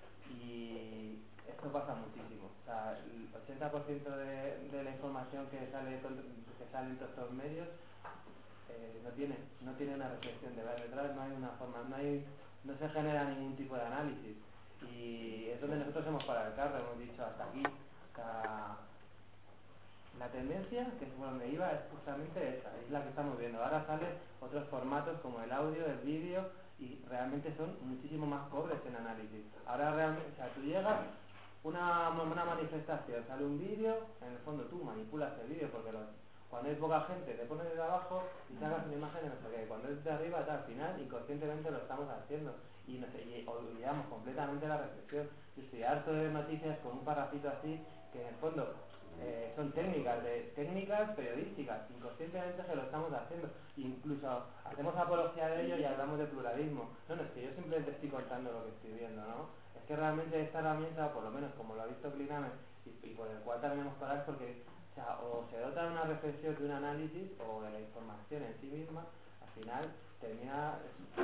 Y esto pasa muchísimo. O sea, el ochenta por ciento de, de la información que sale, que sale en todos estos medios eh, no tiene no tiene una reflexión de detrás, no hay una forma, no hay no se genera ningún tipo de análisis. Y es donde nosotros hemos parado el carro, hemos dicho hasta aquí. O sea, la tendencia, que es por donde iba, es justamente esa, es la que estamos viendo. Ahora salen otros formatos como el audio, el vídeo, y realmente son muchísimo más pobres en análisis. Ahora realmente, o sea, tú llegas, una, una manifestación, sale un vídeo, en el fondo tú manipulas el vídeo porque los, cuando hay poca gente te pones desde abajo y sacas una imagen de no sé qué. Cuando es de arriba, tal, al final, inconscientemente lo estamos haciendo y, no sé, y olvidamos completamente la reflexión. Yo estoy harto de noticias con un parrafito así, que en el fondo Eh, son técnicas de técnicas periodísticas, inconscientemente que lo estamos haciendo, incluso hacemos apología de ello y hablamos de pluralismo. No, no, es que yo simplemente estoy contando lo que estoy viendo, ¿no? Es que realmente esta herramienta, por lo menos como lo ha visto Clinamen y, y por el cual también hemos parado, porque o, sea, o se dota de una reflexión, de un análisis, o de la información en sí misma, al final termina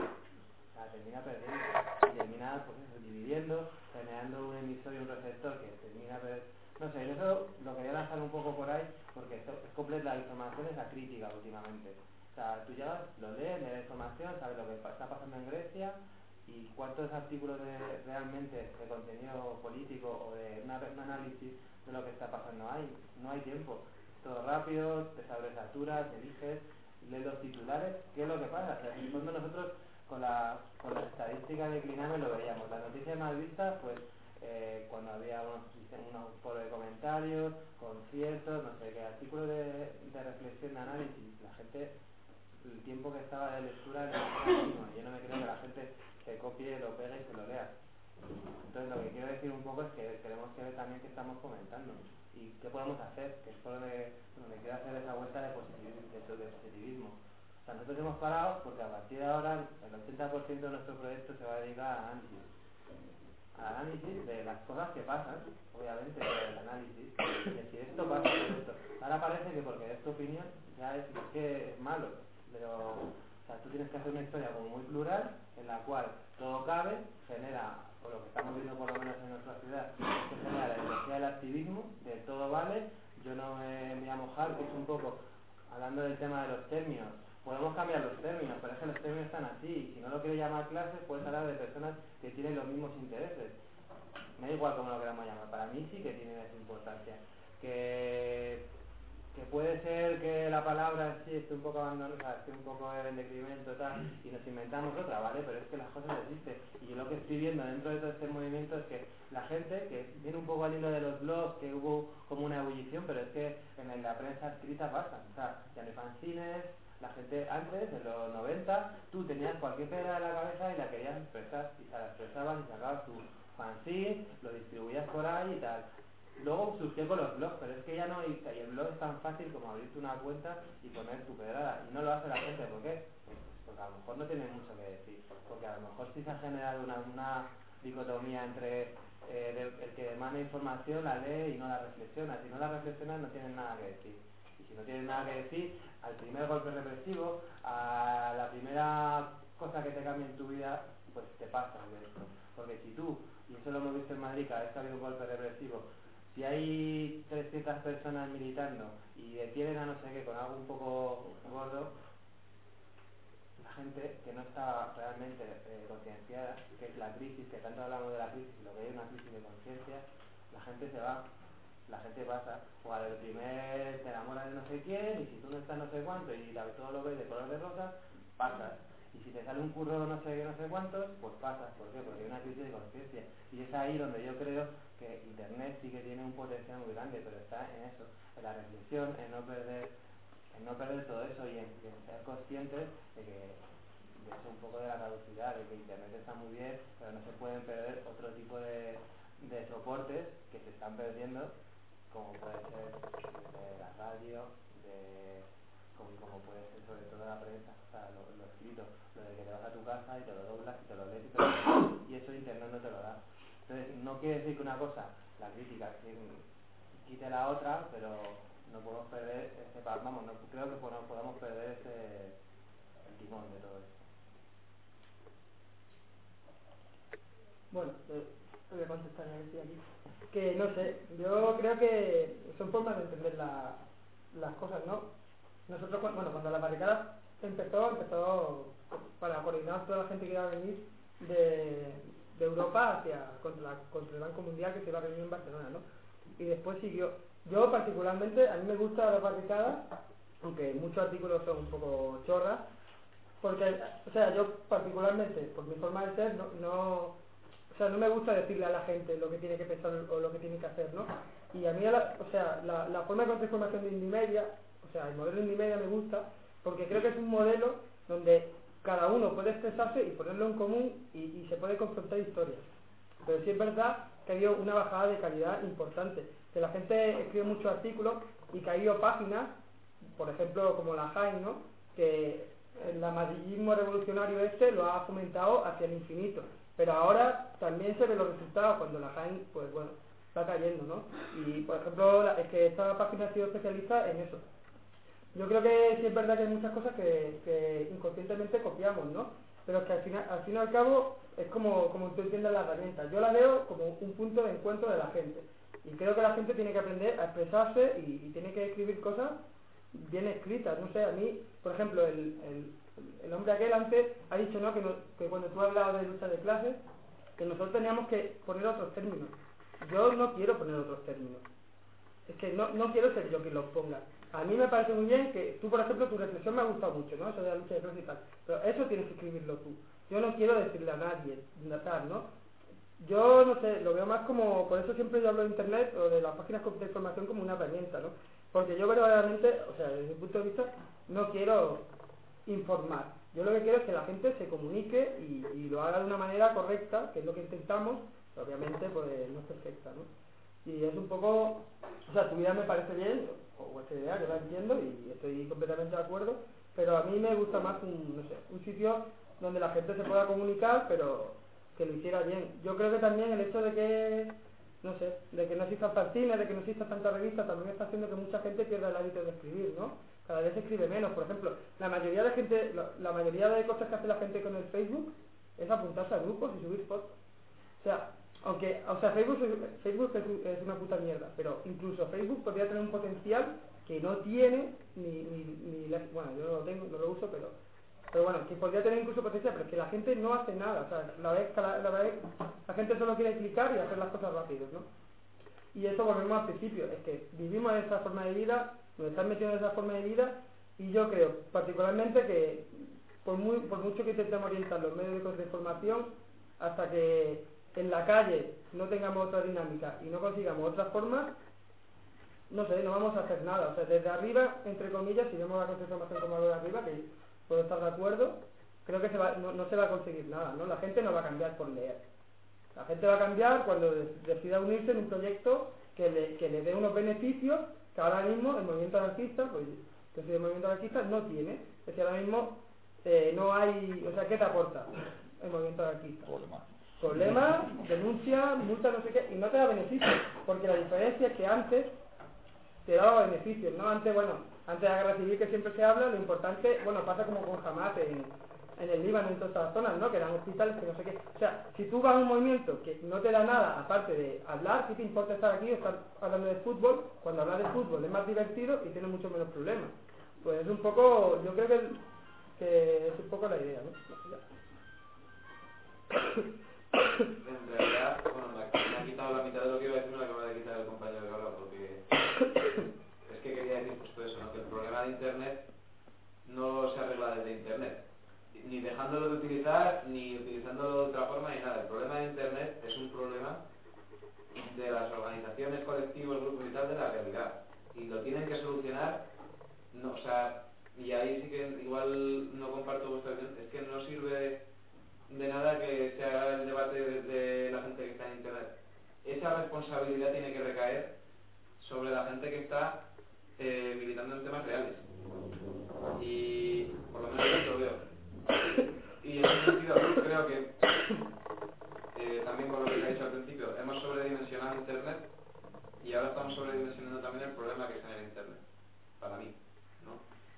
o sea, termina perdiendo y termina pues eso, dividiendo, generando un emisor y un receptor que termina perdiendo. No sé, eso lo quería lanzar un poco por ahí, porque esto es completa, la información es acrítica últimamente. O sea, tú llegas, lo lees, lees la información, sabes lo que está pasando en Grecia y cuántos artículos de, realmente de contenido político o de una, un análisis de lo que está pasando hay. No hay tiempo. Es todo rápido, te sobresaturas, eliges, lees los titulares. ¿Qué es lo que pasa? O sea, en el fondo nosotros con la, con la estadística de Clinamen lo veíamos. Las noticias más vistas, pues Eh, cuando había unos, unos foros de comentarios, conciertos, no sé qué, artículos de, de reflexión, de análisis, la gente, el tiempo que estaba de lectura era mínimo. Yo no me creo que la gente se copie, lo pegue y se lo lea. Entonces lo que quiero decir un poco es que tenemos que ver también qué estamos comentando y qué podemos hacer, que es por donde, donde quiero hacer esa vuelta de positivismo, de, de positivismo. O sea, nosotros hemos parado porque a partir de ahora el ochenta por ciento de nuestro proyecto se va a dedicar a análisis. Análisis de las cosas que pasan, obviamente, el análisis de si esto pasa por esto. Ahora parece que porque es tu opinión ya es, es que es malo, pero o sea, tú tienes que hacer una historia como muy plural, en la cual todo cabe, genera, o lo que estamos viendo por lo menos en nuestra ciudad, que genera la ideología del activismo, de todo vale, yo no me voy a mojar, que es un poco, hablando del tema de los términos, podemos cambiar los términos, pero es que los términos están así, y si no lo quieres llamar clases, puedes hablar de personas que tienen los mismos intereses. Me da igual cómo lo queramos llamar, para mí sí que tiene esa importancia. Que, que puede ser que la palabra sí esté un poco abandonada, esté un poco en decremento tal, y nos inventamos otra, ¿vale? Pero es que las cosas existen. Y lo que estoy viendo dentro de todo este movimiento es que la gente, que viene un poco al hilo de los blogs, que hubo como una ebullición, pero es que en la prensa escrita pasa. O sea, ya no hay fanzines. La gente antes, en los noventa, tú tenías cualquier piedra en la cabeza y la querías expresar, y se la expresabas y sacabas tu fanzine, lo distribuías por ahí y tal. Luego surgió con los blogs, pero es que ya no, y, y el blog es tan fácil como abrirte una cuenta y poner tu pedrada, y no lo hace la gente. ¿Por qué? Pues porque a lo mejor no tiene mucho que decir, porque a lo mejor sí se ha generado una, una dicotomía entre eh, de, el que demanda información la lee y no la reflexiona. Si no la reflexiona, no tienen nada que decir. Y si no tienen nada que decir, al primer golpe represivo, a la primera cosa que te cambie en tu vida, pues te pasa de esto. Porque si tú, y eso lo hemos visto en Madrid, cada vez que ha habido un golpe represivo, si hay trescientas personas militando y detienen a no sé qué con algo un poco gordo, la gente que no está realmente eh, concienciada, que es la crisis, que tanto hablamos de la crisis y lo que hay es una crisis de conciencia, la gente se va. La gente pasa, o al primer te enamoras de no sé quién, y si tú no estás no sé cuánto, y la, todo lo ves de color de rosa, pasas. Y si te sale un curro no sé qué, no sé cuántos, pues pasas. ¿Por qué? Porque hay una crisis de conciencia. Y es ahí donde yo creo que Internet sí que tiene un potencial muy grande, pero está en eso, en la reflexión, en no perder, en no perder todo eso y en, en ser conscientes de que de eso un poco de la caducidad, de que Internet está muy bien, pero no se pueden perder otro tipo de, de soportes que se están perdiendo, como puede ser de la radio, de como, como puede ser sobre todo la prensa, o sea, lo, lo escrito, lo de que te vas a tu casa y te lo doblas y te lo lees y te lo lees, y eso Internet no te lo da. Entonces, no quiere decir que una cosa, la crítica, que quite la otra, pero no podemos perder ese, vamos, no creo que no podamos perder ese el timón de todo esto. Bueno, eh, voy a contestar a ver si aquí. Que no sé, yo creo que son formas de entender la, las cosas, ¿no? Nosotros, bueno, cuando la barricada empezó, empezó para coordinar toda la gente que iba a venir de, de Europa hacia contra, la, contra el Banco Mundial que se iba a reunir en Barcelona, ¿no? Y después siguió. Yo particularmente, a mí me gusta la barricada, aunque muchos artículos son un poco chorras, porque, o sea, yo particularmente, por mi forma de ser, no, no o sea, no me gusta decirle a la gente lo que tiene que pensar o lo que tiene que hacer, ¿no? Y a mí, la, o sea, la, la forma de contrainformación de Indymedia, o sea, el modelo Indymedia me gusta, porque creo que es un modelo donde cada uno puede expresarse y ponerlo en común y, y se puede confrontar historias. Pero sí es verdad que ha habido una bajada de calidad importante, que la gente escribe muchos artículos y que ha habido páginas, por ejemplo, como la Jaén, ¿no? Que el amarillismo revolucionario este lo ha fomentado hacia el infinito. Pero ahora también se ven los resultados cuando la Jaén, pues bueno, está cayendo, ¿no? Y, por ejemplo, la, es que esta página ha sido especialista en eso. Yo creo que sí es verdad que hay muchas cosas que, que inconscientemente copiamos, ¿no? Pero que al final, al fin y al cabo, es como, como tú entiendes la herramienta. Yo la veo como un punto de encuentro de la gente. Y creo que la gente tiene que aprender a expresarse y, y tiene que escribir cosas bien escritas. No sé, a mí, por ejemplo, el... el el hombre aquel antes ha dicho, ¿no? Que, no, que cuando tú hablabas de lucha de clases, que nosotros teníamos que poner otros términos. Yo no quiero poner otros términos. Es que no, no quiero ser yo quien los ponga. A mí me parece muy bien que tú, por ejemplo, tu reflexión me ha gustado mucho, ¿no? Eso de la lucha de clases y tal. Pero eso tienes que escribirlo tú. Yo no quiero decirle a nadie, tal, ¿no? Yo, no sé, lo veo más como, por eso siempre yo hablo de Internet o de las páginas de información como una herramienta, ¿no? Porque yo verdaderamente, o sea, desde mi punto de vista, no quiero informar. Yo lo que quiero es que la gente se comunique y, y lo haga de una manera correcta, que es lo que intentamos, pero obviamente pues no es perfecta, ¿no? Y es un poco, o sea, tu vida me parece bien, o esta idea, yo la entiendo y estoy completamente de acuerdo, pero a mí me gusta más un, no sé, un sitio donde la gente se pueda comunicar, pero que lo hiciera bien. Yo creo que también el hecho de que, no sé, de que no existan fanzines, de que no existan tantas revistas, también está haciendo que mucha gente pierda el hábito de escribir, ¿no? cada vez se escribe menos. Por ejemplo, la mayoría de gente, la, la mayoría de cosas que hace la gente con el Facebook es apuntarse a grupos y subir fotos. O sea, aunque, o sea, Facebook, Facebook es, es una puta mierda, pero incluso Facebook podría tener un potencial que no tiene ni, ni, ni la, bueno, yo no lo tengo, no lo uso, pero pero bueno, que podría tener incluso potencial, pero es que la gente no hace nada. O sea, la vez, la, la, vez, la gente solo quiere clicar y hacer las cosas rápido, ¿no? Y eso volvemos al principio, es que vivimos en esa forma de vida, nos están metiendo en esa forma de vida, y yo creo particularmente que por, muy, por mucho que intentemos orientar los medios de información, hasta que en la calle no tengamos otra dinámica y no consigamos otras formas, no sé, no vamos a hacer nada. O sea, desde arriba, entre comillas, si vemos la información como algo de arriba, que puedo estar de acuerdo, creo que se va, no, no se va a conseguir nada, ¿no? La gente no va a cambiar por leer. La gente va a cambiar cuando decida unirse en un proyecto que le, que le dé unos beneficios que ahora mismo el movimiento anarquista, pues que soy el movimiento anarquista, no tiene. Es decir, ahora mismo eh, no hay, o sea, ¿qué te aporta el movimiento anarquista? Problemas. Problemas, denuncias, multas, no sé qué, y no te da beneficios, porque la diferencia es que antes te daba beneficios, ¿no? Antes, bueno, antes de la guerra civil que siempre se habla, lo importante, bueno, pasa como con Hamas en, en el Líbano, en todas estas zonas, ¿no? Que eran hospitales, que no sé qué. O sea, si tú vas a un movimiento que no te da nada, aparte de hablar, ¿qué te importa estar aquí o estar hablando de fútbol? Cuando hablas de fútbol es más divertido y tienes mucho menos problemas. Pues es un poco, yo creo que, que es un poco la idea, ¿no? En realidad, bueno, me ha quitado la mitad de lo que iba a decir, me la acaba de quitar el compañero que habla, porque es que quería decir justo eso, ¿no? Que el problema de Internet no se arregla desde Internet, ni dejándolo de utilizar, ni utilizándolo de otra forma, ni nada. El problema de Internet es un problema de las organizaciones, colectivos, grupos y tal, de la realidad, y lo tienen que solucionar, no, o sea, y ahí sí que igual no comparto vuestra visión, es que no sirve de nada que se haga el debate desde la gente que está en Internet. Esa responsabilidad tiene que recaer sobre la gente que está eh, militando en temas reales, y por lo menos yo lo veo. Y en ese sentido creo que eh, también con lo que se ha dicho al principio, hemos sobredimensionado Internet y ahora estamos sobredimensionando también el problema que genera Internet, para mí, ¿no?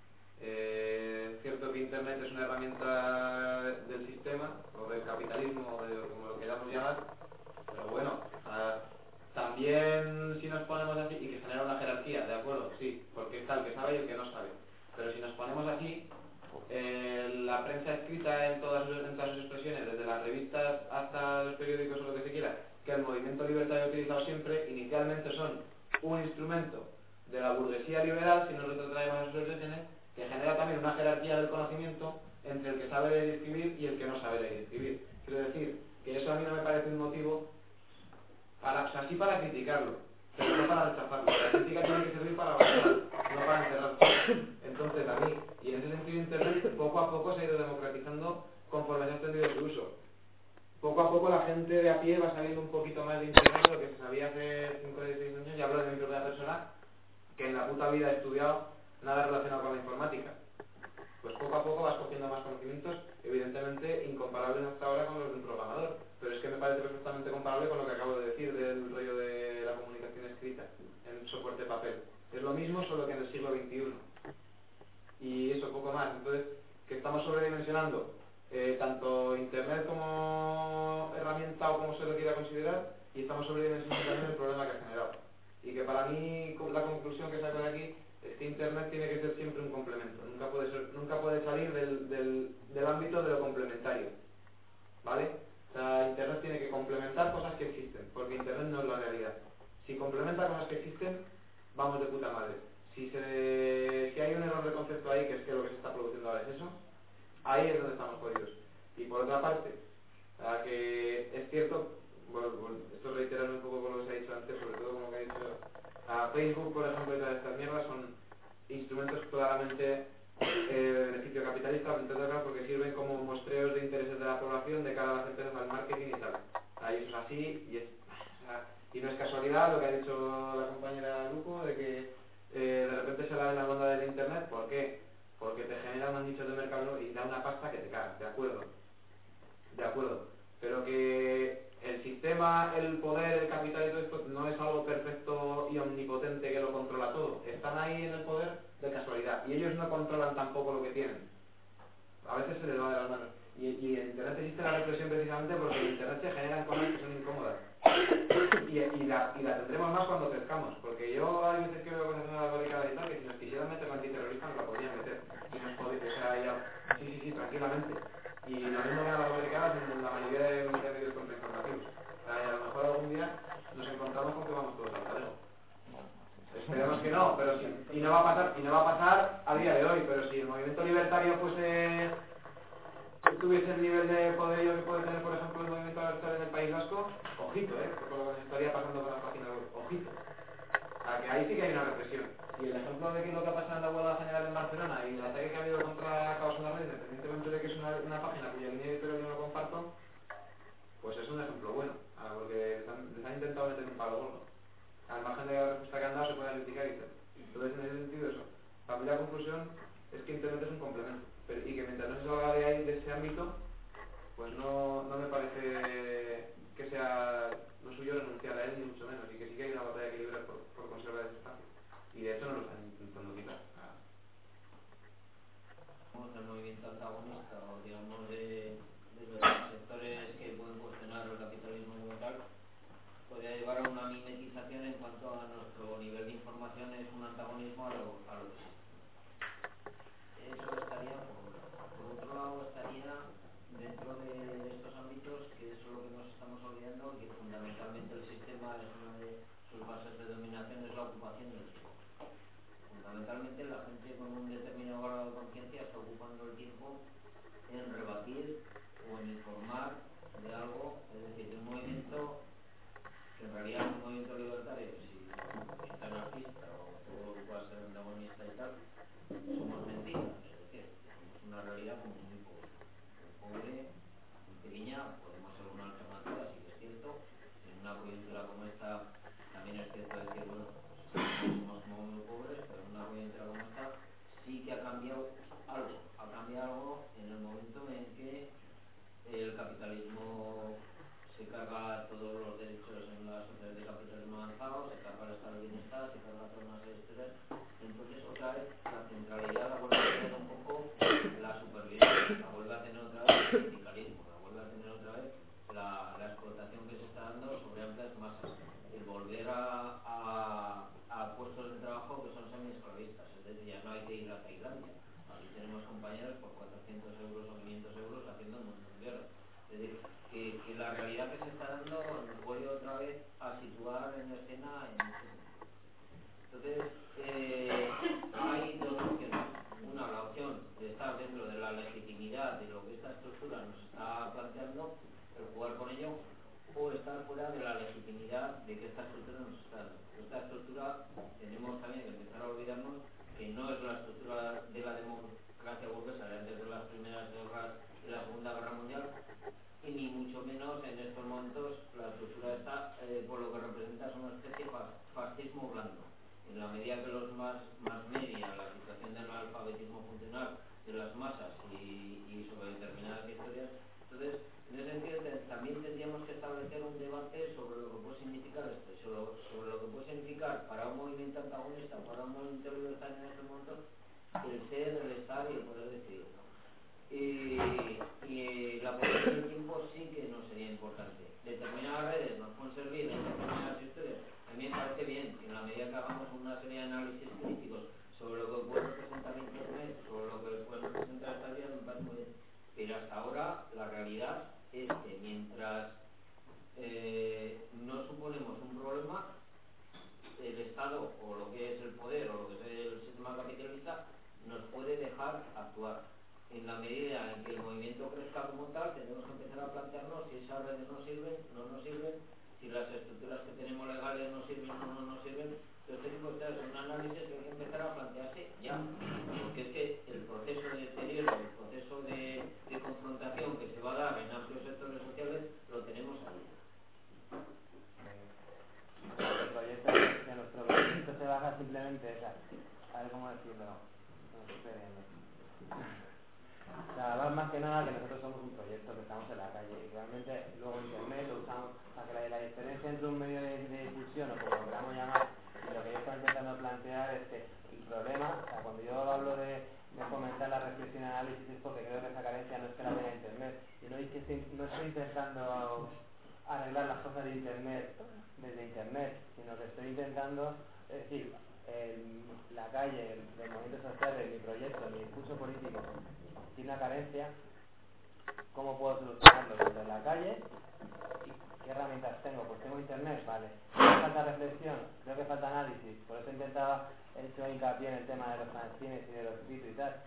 Eh, es cierto que Internet es una herramienta del sistema, o del capitalismo, o de como lo queramos llamar, pero bueno, a, también si nos ponemos así, y que genera una jerarquía, ¿de acuerdo? Sí, porque está el que sabe y el que no sabe, pero si nos ponemos así, eh, la prensa escrita en todas, sus, en todas sus expresiones, desde las revistas hasta los periódicos o lo que se quiera, que el movimiento libertario ha utilizado siempre, inicialmente son un instrumento de la burguesía liberal, si nos lo traemos a sus expresiones, que genera también una jerarquía del conocimiento entre el que sabe leer y escribir y el que no sabe leer y escribir. Quiero decir que eso a mí no me parece un motivo para, o sea, sí para criticarlo, pero no para rechazarlo. La crítica tiene que servir para avanzar, no para enterrar. Entonces a mí, y en ese sentido Internet poco a poco se ha ido democratizando conforme se ha extendido su uso. Poco a poco la gente de a pie va sabiendo un poquito más de Internet de lo que se sabía hace cinco o seis años, y hablo de mi propia persona, que en la puta vida he estudiado nada relacionado con la informática. Pues poco a poco vas cogiendo más conocimientos, evidentemente incomparables hasta ahora con los de un programador, pero es que me parece perfectamente comparable con lo que acabo de decir del rollo de la comunicación escrita en soporte papel. Es lo mismo, solo que en el siglo veintiuno. Y eso, poco más. Entonces, que estamos sobredimensionando eh, tanto Internet como herramienta o como se lo quiera considerar, y estamos sobredimensionando también el problema que ha generado. Y que para mí la conclusión que saco de aquí es que Internet tiene que ser siempre un complemento, nunca puede ser, nunca puede salir del, del, del ámbito de lo complementario, ¿vale? O sea, Internet tiene que complementar cosas que existen, porque Internet no es la realidad. Si complementa cosas que existen, vamos de puta madre. Si, se, si hay un error de concepto ahí, que es que lo que se está produciendo ahora es eso, ahí es donde estamos jodidos. Y por otra parte, o sea, que es cierto, bueno, bueno, esto reiterando un poco con lo que se ha dicho antes, sobre todo como que ha dicho a Facebook, por ejemplo, y todas estas mierdas son instrumentos claramente eh, de beneficio capitalista, porque sirven como muestreos de intereses de la población de cara a las empresas, al marketing y tal. Ahí eso es así, y, es, o sea, y no es casualidad lo que ha dicho la compañera Luco, de que eh, de repente se la ven la onda del Internet. ¿Por qué? Porque te genera unos nichos de mercado y da una pasta que te cagas, de acuerdo, de acuerdo, pero que el sistema, el poder, el capital y todo esto no es algo perfecto y bestia omnipotente que lo controla todo. Están ahí en el poder de casualidad y ellos no controlan tampoco lo que tienen. A veces se les va de las manos. Y, y en Internet existe la represión precisamente porque en Internet se generan cosas que son incómodas. Y, y, la, y la tendremos más cuando crezcamos, porque yo hay veces que veo cosas en las barricadas y tal, que si nos quisieran meter la antiterrorista nos la podrían meter. Y nos podría, o sea, ya, sí, sí, sí, tranquilamente. Y lo mismo que a las barricadas en la mayoría de medios contrainformativos. O sea, y a lo mejor algún día nos encontramos con que vamos todos al talego. Esperemos que no, pero sí, y no va a pasar, y no va a pasar a día de hoy, pero si el movimiento libertario fuese tuviese el nivel de poderío que puede tener, por ejemplo, el movimiento libertario en el País Vasco, ojito, eh, por lo que nos estaría pasando con la página web, ojito. O sea, que ahí sí que hay una represión. Y el ejemplo de que lo que ha pasado en la huelga general en Barcelona y el ataque que ha habido contra Caos en la Red, independientemente de que es una, una página cuya línea editorial yo no comparto, pues es un ejemplo bueno, ah, porque les han, les han intentado meter un palo gordo. Al margen de la respuesta que han dado se puede criticar y tal. Entonces, en ese sentido, eso. Para mí la conclusión es que Internet es un complemento. Pero, y que mientras no se salga de ahí, de ese ámbito, pues no, no me parece que sea lo suyo renunciar a él, ni mucho menos. Y que sí que hay una batalla que librar por, por conservar ese espacio. Y de hecho no lo están intentando quitar. El movimiento antagonista, o digamos, de, de los sectores que pueden cuestionar el capitalismo como tal, podría llevar a una mimetización en cuanto a nuestro nivel de información es un antagonismo a lo, a lo que existe. Eso estaría, por, por otro lado, estaría dentro de, de estos ámbitos, que es lo que nos estamos olvidando, que fundamentalmente el sistema es una de sus bases de dominación, es la ocupación del tiempo. Fundamentalmente la gente con un determinado grado de conciencia está ocupando el tiempo en rebatir o en informar de algo, es decir, de un movimiento que en realidad un movimiento libertario, si es anarquista o todo lo que pueda ser antagonista y tal, somos mentiras, es decir, tenemos una realidad como muy pobre, muy pobre, muy pequeña, podemos ser una alternativa, sí que es cierto, en una coyuntura como esta también es cierto decir, bueno, pues somos como muy pobres, pero en una coyuntura como esta sí que ha cambiado algo, ha cambiado algo en el momento en que el capitalismo se carga todos los derechos en las sociedades de capitalismo avanzado, se carga el estado de bienestar, se carga todas una serie de historias. Entonces otra vez la centralidad la vuelve a tener un poco la supervivencia, la vuelve a tener otra vez el sindicalismo, la vuelve a tener otra vez la, la explotación que se está dando sobre amplias masas, el volver a, a, a puestos de trabajo que son semi-esclavistas, es decir, ya no hay que ir a Tailandia. Aquí tenemos compañeros por cuatrocientos euros o quinientos euros haciendo un montón de horas. Es decir, que, que la realidad que se está dando nos vuelve otra vez a situar en escena en este sentido. Entonces, eh, hay dos opciones. Una, la opción de estar dentro de la legitimidad de lo que esta estructura nos está planteando, el jugar con ello, o estar fuera de la legitimidad de que esta estructura nos está dando. Esta estructura tenemos también que empezar a olvidarnos que no es la estructura de la democracia burguesa de antes de las primeras guerras de la Segunda Guerra Mundial, y ni mucho menos en estos momentos la estructura está, eh, por lo que representa, es una especie de fascismo blando. En la medida que los más, más media, la situación del alfabetismo funcional de las masas y, y sobre determinadas historias, entonces en ese sentido te, también tendríamos que establecer un debate sobre lo que puede significar esto, sobre, sobre lo que puede significar para un movimiento antagonista, para un movimiento libertario en este momento, el ser, el estar y el poder decidir. Y, y la posición del tiempo sí que no sería importante. Determinadas redes nos pueden servir en determinadas historias. A mí me parece bien que en la medida que hagamos una serie de análisis críticos sobre lo que puede representar Internet, sobre lo que puede representar esta vida, me parece muy bien. Pero hasta ahora la realidad es que mientras eh, no suponemos un problema, el Estado o lo que es el poder o lo que es el sistema capitalista nos puede dejar actuar. En la medida en que el movimiento crezca como tal, tenemos que empezar a plantearnos si esas redes nos sirven, no nos sirven, si las estructuras que tenemos legales nos sirven o no nos sirven. Este tipo de cosas es un análisis que hay que empezar a plantearse ya, porque es que el proceso de deterioro, el proceso de, de confrontación que se va a dar en amplios sectores sociales, lo tenemos ahí. El proyecto de nuestro proyecto se basa simplemente, o sea, a ver cómo decirlo, no estoy perdiendo. O sea, más que nada que nosotros somos un proyecto que estamos en la calle y realmente luego Internet lo usamos, o sea, que la, la diferencia entre un medio de, de difusión o como lo queramos llamar y lo plantear es que el problema, o sea, cuando yo hablo de, de fomentar la reflexión y análisis es porque creo que esa carencia no es que la tenga Internet, y no, es que estoy, no estoy intentando arreglar las cosas de Internet desde Internet, sino que estoy intentando, es decir, el, la calle, el, el movimiento social, mi proyecto, mi discurso político tiene una carencia. ¿Cómo puedo solucionarlo? Desde la calle. ¿Y qué herramientas tengo? Pues tengo Internet, vale. ¿Creo que falta reflexión? Creo que falta análisis. Por eso intentaba, he hecho hincapié en el tema de los fanzines y de los escritos y tal.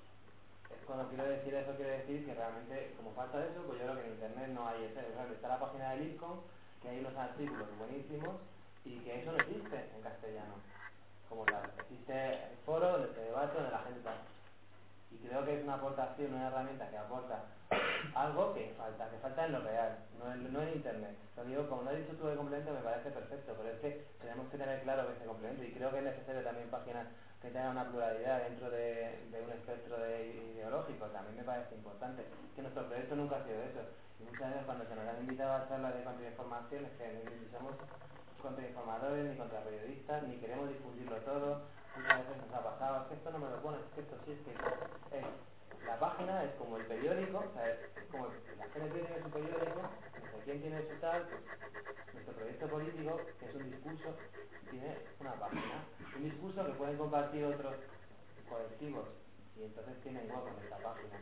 Cuando quiero decir eso, quiero decir que realmente, como falta eso, pues yo creo que en Internet no hay ese. Está la página del ISCOM, que hay unos artículos buenísimos, y que eso no existe en castellano. Como tal. Existe el foro donde se debate, donde la gente está. Y creo que es una aportación, una herramienta que aporta algo que falta, que falta en lo real, no en, no en Internet. Lo digo, como lo has dicho tú de complemento, me parece perfecto, pero es que tenemos que tener claro que ese complemento, y creo que es necesario también páginas que tengan una pluralidad dentro de, de un espectro de ideológico, también me parece importante, que nuestro proyecto nunca ha sido eso. Y muchas veces cuando se nos han invitado a charlas de contrainformación es que ni somos contrainformadores, ni contraperiodistas, ni queremos difundirlo todo. Muchas veces nos ha pasado, es que esto no me lo pones, es que esto sí, es que es, la página es como el periódico, o sea, es como la G N P tiene su periódico, no sé quién tiene su tal, pues nuestro proyecto político, que es un discurso, tiene una página, un discurso que pueden compartir otros colectivos, y entonces tienen hueco en esta página.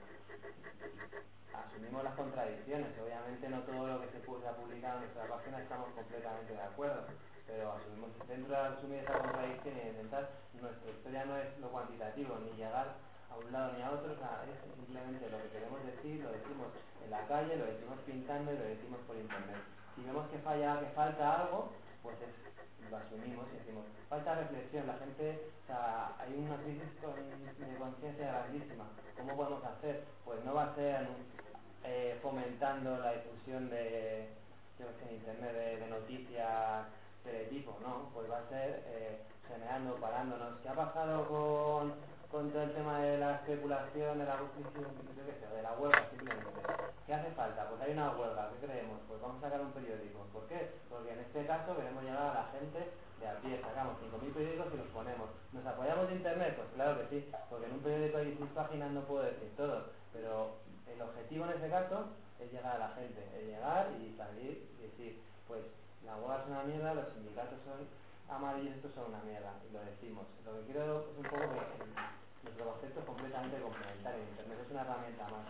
Asumimos las contradicciones, obviamente no todo lo que se ha publicado en nuestra página estamos completamente de acuerdo, pero asumimos, dentro de asumir esa contradicción y intentar, nuestra historia no es lo cuantitativo, ni llegar a un lado ni a otro, o sea, es simplemente lo que queremos decir, lo decimos en la calle, lo decimos pintando y lo decimos por Internet. Si vemos que falla, que falta algo, pues es, lo asumimos y decimos, falta reflexión, la gente, o sea, hay una crisis con, de conciencia grandísima, ¿cómo podemos hacer? Pues no va a ser eh, fomentando la difusión de, yo que sé, en Internet de, de noticias de tipo, ¿no? Pues va a ser eh, generando, parándonos. ¿Qué ha pasado con, con todo el tema de la especulación, de la justicia, yo qué sé, de la huelga simplemente? ¿Qué hace falta? Pues hay una huelga, ¿qué creemos? Pues vamos a sacar un periódico. ¿Por qué? Porque en este caso queremos llegar a la gente de a pie, sacamos cinco mil periódicos y los ponemos. ¿Nos apoyamos de Internet? Pues claro que sí, porque en un periódico hay dieciséis páginas, no puedo decir todo, pero el objetivo en ese caso es llegar a la gente, es llegar y salir y decir, pues la huelga es una mierda, los sindicatos son amarillos, estos son una mierda, y lo decimos. Lo que quiero es un poco que nuestro concepto es completamente complementario. Internet es una herramienta más.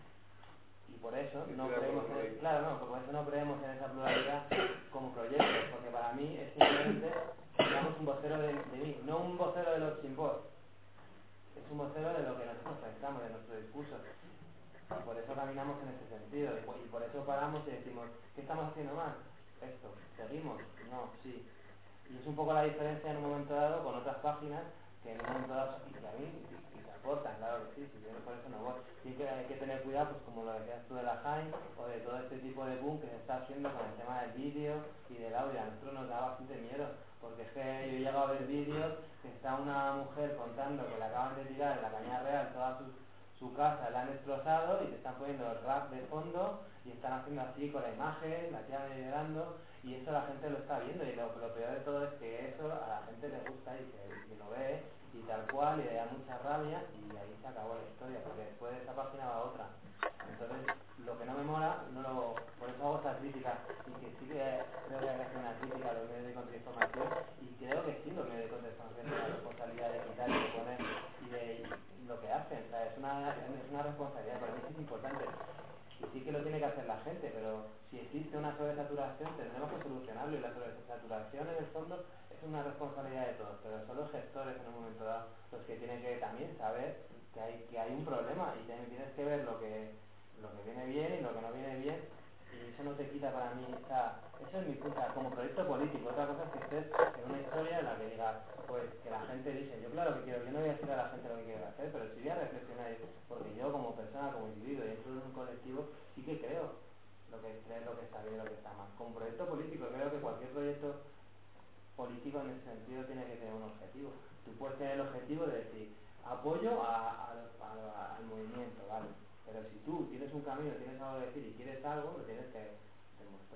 Y por eso no creemos en, claro, no, por eso no creemos en esa pluralidad como proyecto, porque para mí es simplemente, digamos, un vocero de, de mí, no un vocero de los sin voz, es un vocero de lo que nosotros pensamos, de nuestro discurso. Y por eso caminamos en ese sentido, y por eso paramos y decimos, ¿qué estamos haciendo mal? Esto, ¿seguimos? No, sí. Y es un poco la diferencia en un momento dado con otras páginas que en un momento dado, y que a mí, y, y se aportan, claro que sí, si yo por eso no voy. Sí que hay que tener cuidado, pues como lo decías tú de la Jaime, o de todo este tipo de boom que se está haciendo con el tema del vídeo y del audio. A nosotros nos da bastante miedo, porque es que yo he llegado a ver vídeos que está una mujer contando que le acaban de tirar en la Cañada Real toda su, su casa, la han destrozado, y te están poniendo el rap de fondo, y están haciendo así con la imagen, la tía llorando, y eso la gente lo está viendo, y lo, lo peor de todo es que eso a la gente le gusta y que, y que lo ve y tal cual, y le da mucha rabia, y ahí se acabó la historia, porque después de esa página va otra. Entonces, lo que no me mola, no lo, por eso hago esta crítica, y que sí que creo que hay que hacer una crítica a los medios de contrainformación, y creo que sí, los medios de contrainformación tienen la responsabilidad de quitar y de poner y de y lo que hacen, o sea, es una, es una responsabilidad, para mí sí es importante. Y sí que lo tiene que hacer la gente, pero si existe una sobresaturación tendremos que solucionarlo, y la sobresaturación en el fondo es una responsabilidad de todos, pero son los gestores en un momento dado los que tienen que también saber que hay, que hay un problema, y tienes que ver lo que, lo que viene bien y lo que no viene bien, y eso no te quita para mí, o sea, eso es mi punto, como proyecto político. Otra cosa es que estés en una historia en la que digas, pues que la gente dice, yo claro que quiero, yo no voy a decir a la gente lo que quiero hacer, pero sí voy a reflexionar, porque yo como persona, como individuo, dentro de un colectivo, sí que creo lo que creo lo que está bien y lo que está mal. Como proyecto político, creo que cualquier proyecto político en ese sentido tiene que tener un objetivo. Tú puedes tener el objetivo de decir, apoyo a, a, a, al movimiento, ¿vale? Pero si tú tienes un camino, tienes algo que decir y quieres algo, lo tienes que demostrar.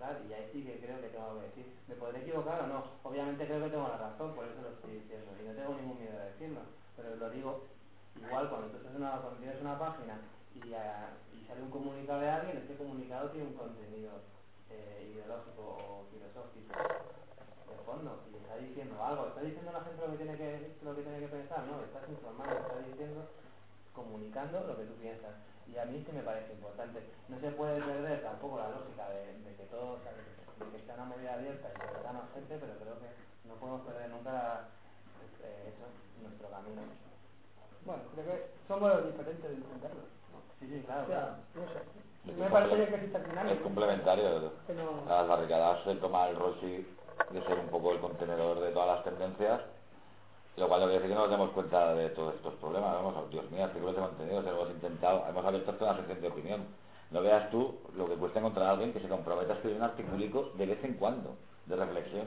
tal, y ahí sí que creo que tengo que decir, ¿me podré equivocar o no? Obviamente creo que tengo la razón, por eso lo estoy diciendo, y no tengo ningún miedo de decirlo, pero lo digo, igual cuando tú estás en una, cuando tienes una página y, uh, y sale un comunicado de alguien, este comunicado tiene un contenido eh, ideológico o filosófico de fondo, y está diciendo algo, está diciendo a la gente lo que tiene que, lo que tiene que pensar, no, estás informando, está diciendo, comunicando lo que tú piensas. Y a mí sí me parece importante. No se puede perder tampoco la lógica de, de que todo, o sea, de, de que sea una movida abierta y que haya más gente, pero creo que no podemos perder nunca la, eh, eso, nuestro camino. Bueno, creo que somos los diferentes de entenderlo. Sí, sí, claro, O sea, claro. no sé. Es Me parece comple- bien que exista el final. Es complementario. Que no- Las barricadas se toma el rol sí de ser un poco el contenedor de todas las tendencias, lo cual no quiere decir que no nos demos cuenta de todos estos problemas. Vamos, oh, Dios mío, artículos de contenidos, hemos intentado, hemos abierto toda una sección de opinión. No veas tú lo que cuesta encontrar a alguien que se comprometa a escribir un articulico de vez en cuando, de reflexión.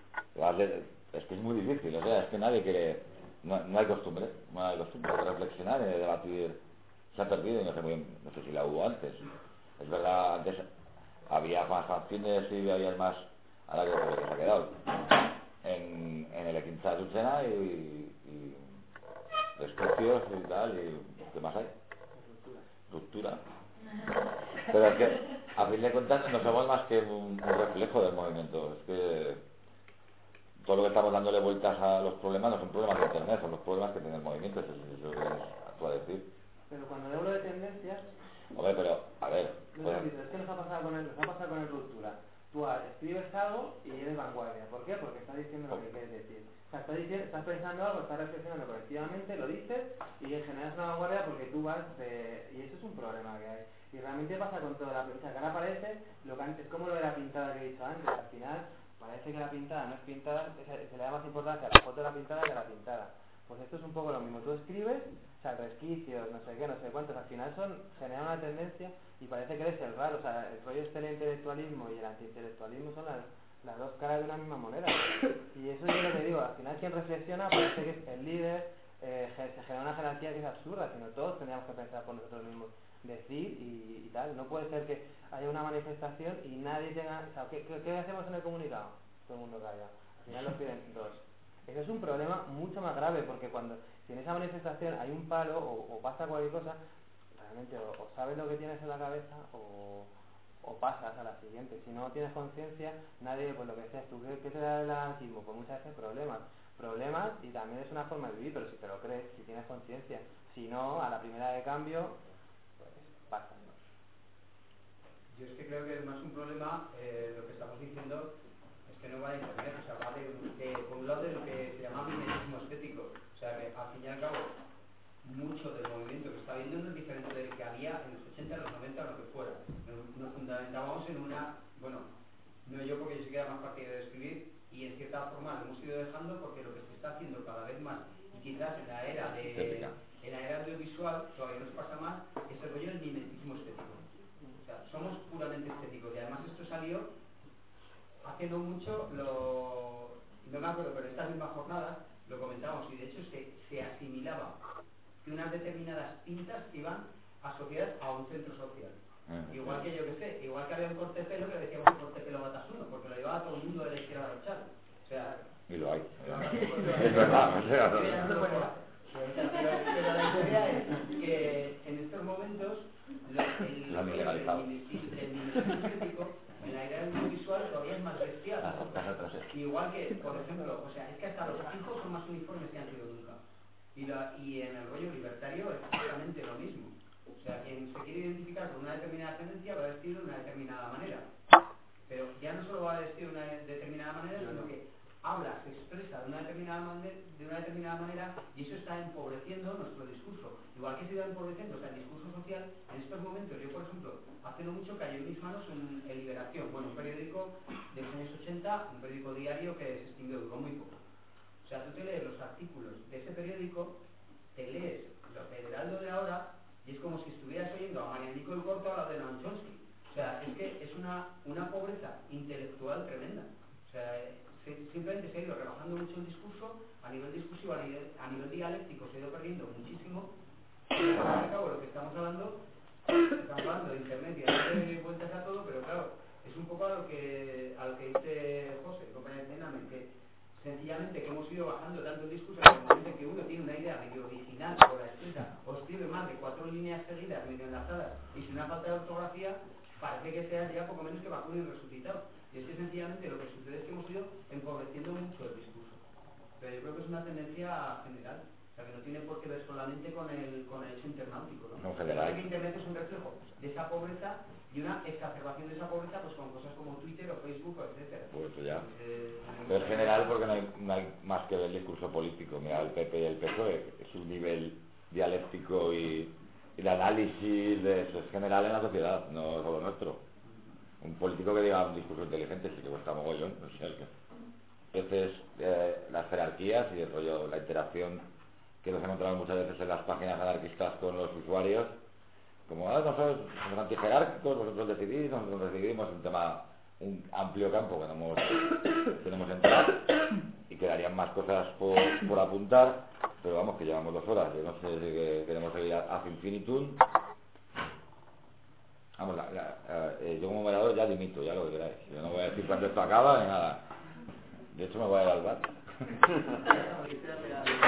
Es que es muy difícil, o sea, es que nadie quiere, no, no hay costumbre, no hay costumbre de reflexionar, de debatir, se ha perdido y no sé muy bien, no sé si la hubo antes. Es verdad, antes había más fanzines y había más, ahora creo que se ha quedado en, en el Equintza de Utena y, y desprecios y tal, y ¿qué más hay? Ruptura. Pero es que, a fin de cuentas, no somos más que un, un reflejo del movimiento. Es que todo lo que estamos dándole vueltas a los problemas no son problemas de internet, son los problemas que tiene el movimiento, eso es lo que les puedo decir. Pero cuando hablo de tendencias, hombre, pero, a ver, no pues, es que nos ha pasado con el, nos ha pasado con el ruptura. Tú escribes algo y eres vanguardia. ¿Por qué? Porque estás diciendo lo que quieres decir. O sea, estás, diciendo, estás pensando algo, estás reflexionando colectivamente, lo dices y generas una vanguardia porque tú vas de... Y eso es un problema que hay. Y realmente pasa con toda la... O sea, que ahora parece, lo que antes, como lo de la pintada que he dicho antes, al final parece que la pintada no es pintada, se, se le da más importancia a la foto de la pintada que a la pintada. Pues esto es un poco lo mismo. Tú escribes, o sea, resquicios, no sé qué, no sé cuántos, al final son, generan una tendencia y parece que eres el raro. O sea, el rollo este del intelectualismo y el antiintelectualismo son las, las dos caras de una misma moneda. Y eso yo lo que digo, al final quien reflexiona parece que es el líder, eh, se genera una jerarquía que es absurda, sino todos tendríamos que pensar por nosotros mismos, decir y, y tal. No puede ser que haya una manifestación y nadie tenga... O sea, ¿qué, qué, qué hacemos en el comunicado? Todo el mundo calla. Al final lo piden dos. Eso es un problema mucho más grave, porque cuando si en esa manifestación hay un palo o, o pasa cualquier cosa, realmente o, o sabes lo que tienes en la cabeza o, o pasas a la siguiente. Si no tienes conciencia, nadie, pues lo que decías tú, ¿qué, qué te da el anarquismo? Pues muchas veces problemas. Problemas y también es una forma de vivir, pero si te lo crees, si tienes conciencia. Si no, a la primera de cambio, pues pasa. Yo es que creo que es más un problema, eh, lo que estamos diciendo, que no va a internet, o sea, va de, de, por un lado de lo que se llama mimetismo estético, o sea, que al fin y al cabo mucho del movimiento que está habiendo no es diferente del que había en los ochenta, en los noventa o lo que fuera. Nos, nos fundamentábamos en una, bueno, no yo porque yo sé que era más partidario de escribir y en cierta forma lo hemos ido dejando porque lo que se está haciendo cada vez más y quizás en la era de en la era audiovisual todavía nos pasa más es el rollo del mimetismo estético. O sea, somos puramente estéticos y además esto salió hace no mucho, lo, no me acuerdo, pero esta misma jornada lo comentamos y de hecho es que se asimilaba que unas determinadas pintas iban asociadas a un centro social. Mm. Igual que yo que sé, igual que había un corte de pelo que decíamos un corte de pelo Batasuna, porque lo llevaba todo el mundo de la izquierda a luchar. O sea, y lo hay. Es verdad, o sea, pero la idea es que en estos momentos lo, el, lo han ilegalizado. El mimetismo estético en la era audiovisual todavía es más bestial. Igual que, por ejemplo, o sea, es que hasta los hijos son más uniformes que han sido nunca. Y, la, y en el rollo libertario es exactamente lo mismo. O sea, quien se quiere identificar con una determinada tendencia va a vestir de una determinada manera. Pero ya no solo va a vestir de una determinada manera, sino que habla, se expresa de una determinada manera, de una determinada manera y eso está empobreciendo nuestro discurso. Igual que se está empobreciendo, o sea, el discurso social, en estos momentos, yo por ejemplo, hace no mucho cayó en mis manos un, el Liberación, bueno, un periódico de los años ochenta, un periódico diario que se extinguió, duró muy poco. O sea, tú te lees los artículos de ese periódico, te lees los del Heraldo de ahora y es como si estuvieras oyendo a Marianico el Corto a la de Noam Chomsky. O sea, es que es una, una pobreza intelectual tremenda. O sea, se, simplemente se ha ido rebajando mucho el discurso, a nivel discursivo, a nivel, a nivel dialéctico se ha ido perdiendo muchísimo. Y al fin y al cabo lo que estamos hablando, estamos hablando de internet y de darle vueltas a todo, pero claro, es un poco a lo que, a lo que dice José, compañero Clenamen, que sencillamente que hemos ido bajando tanto el discurso en el momento en que uno tiene una idea medio original por la escrita, o escribe más de cuatro líneas seguidas medio enlazadas y sin una falta de ortografía, parece que sea ya poco menos que vacuno y resucitado. Y es que sencillamente lo que sucede es que hemos ido empobreciendo mucho el discurso. Pero yo creo que es una tendencia general. O sea, que no tiene por qué ver solamente con el, con el hecho internautico, ¿no? No, general. Que Internet es un reflejo de esa pobreza y una exacerbación de esa pobreza pues con cosas como Twitter o Facebook o etcétera. Pues eso ya. Eh, Pero es general porque no hay, no hay más que ver el discurso político. Mira, el P P y el P S O E, es un nivel dialéctico y, y de análisis de eso es general en la sociedad, no solo nuestro. Un político que diga un discurso inteligente sí que cuesta mogollón, no sé, que veces eh, las jerarquías y el rollo, la interacción que nos encontramos muchas veces en las páginas anarquistas con los usuarios, como ah, nosotros somos antijerárquicos, vosotros decidís, nosotros decidimos, un tema, un amplio campo que no hemos, tenemos entrado y quedarían más cosas por, por apuntar, pero vamos, que llevamos dos horas, yo no sé si que queremos seguir ad infinitum. Vamos, la, la, eh, yo como moderador ya dimito, ya lo que queráis. Yo no voy a decir cuándo esto acaba ni nada. De hecho me voy a ir al bar.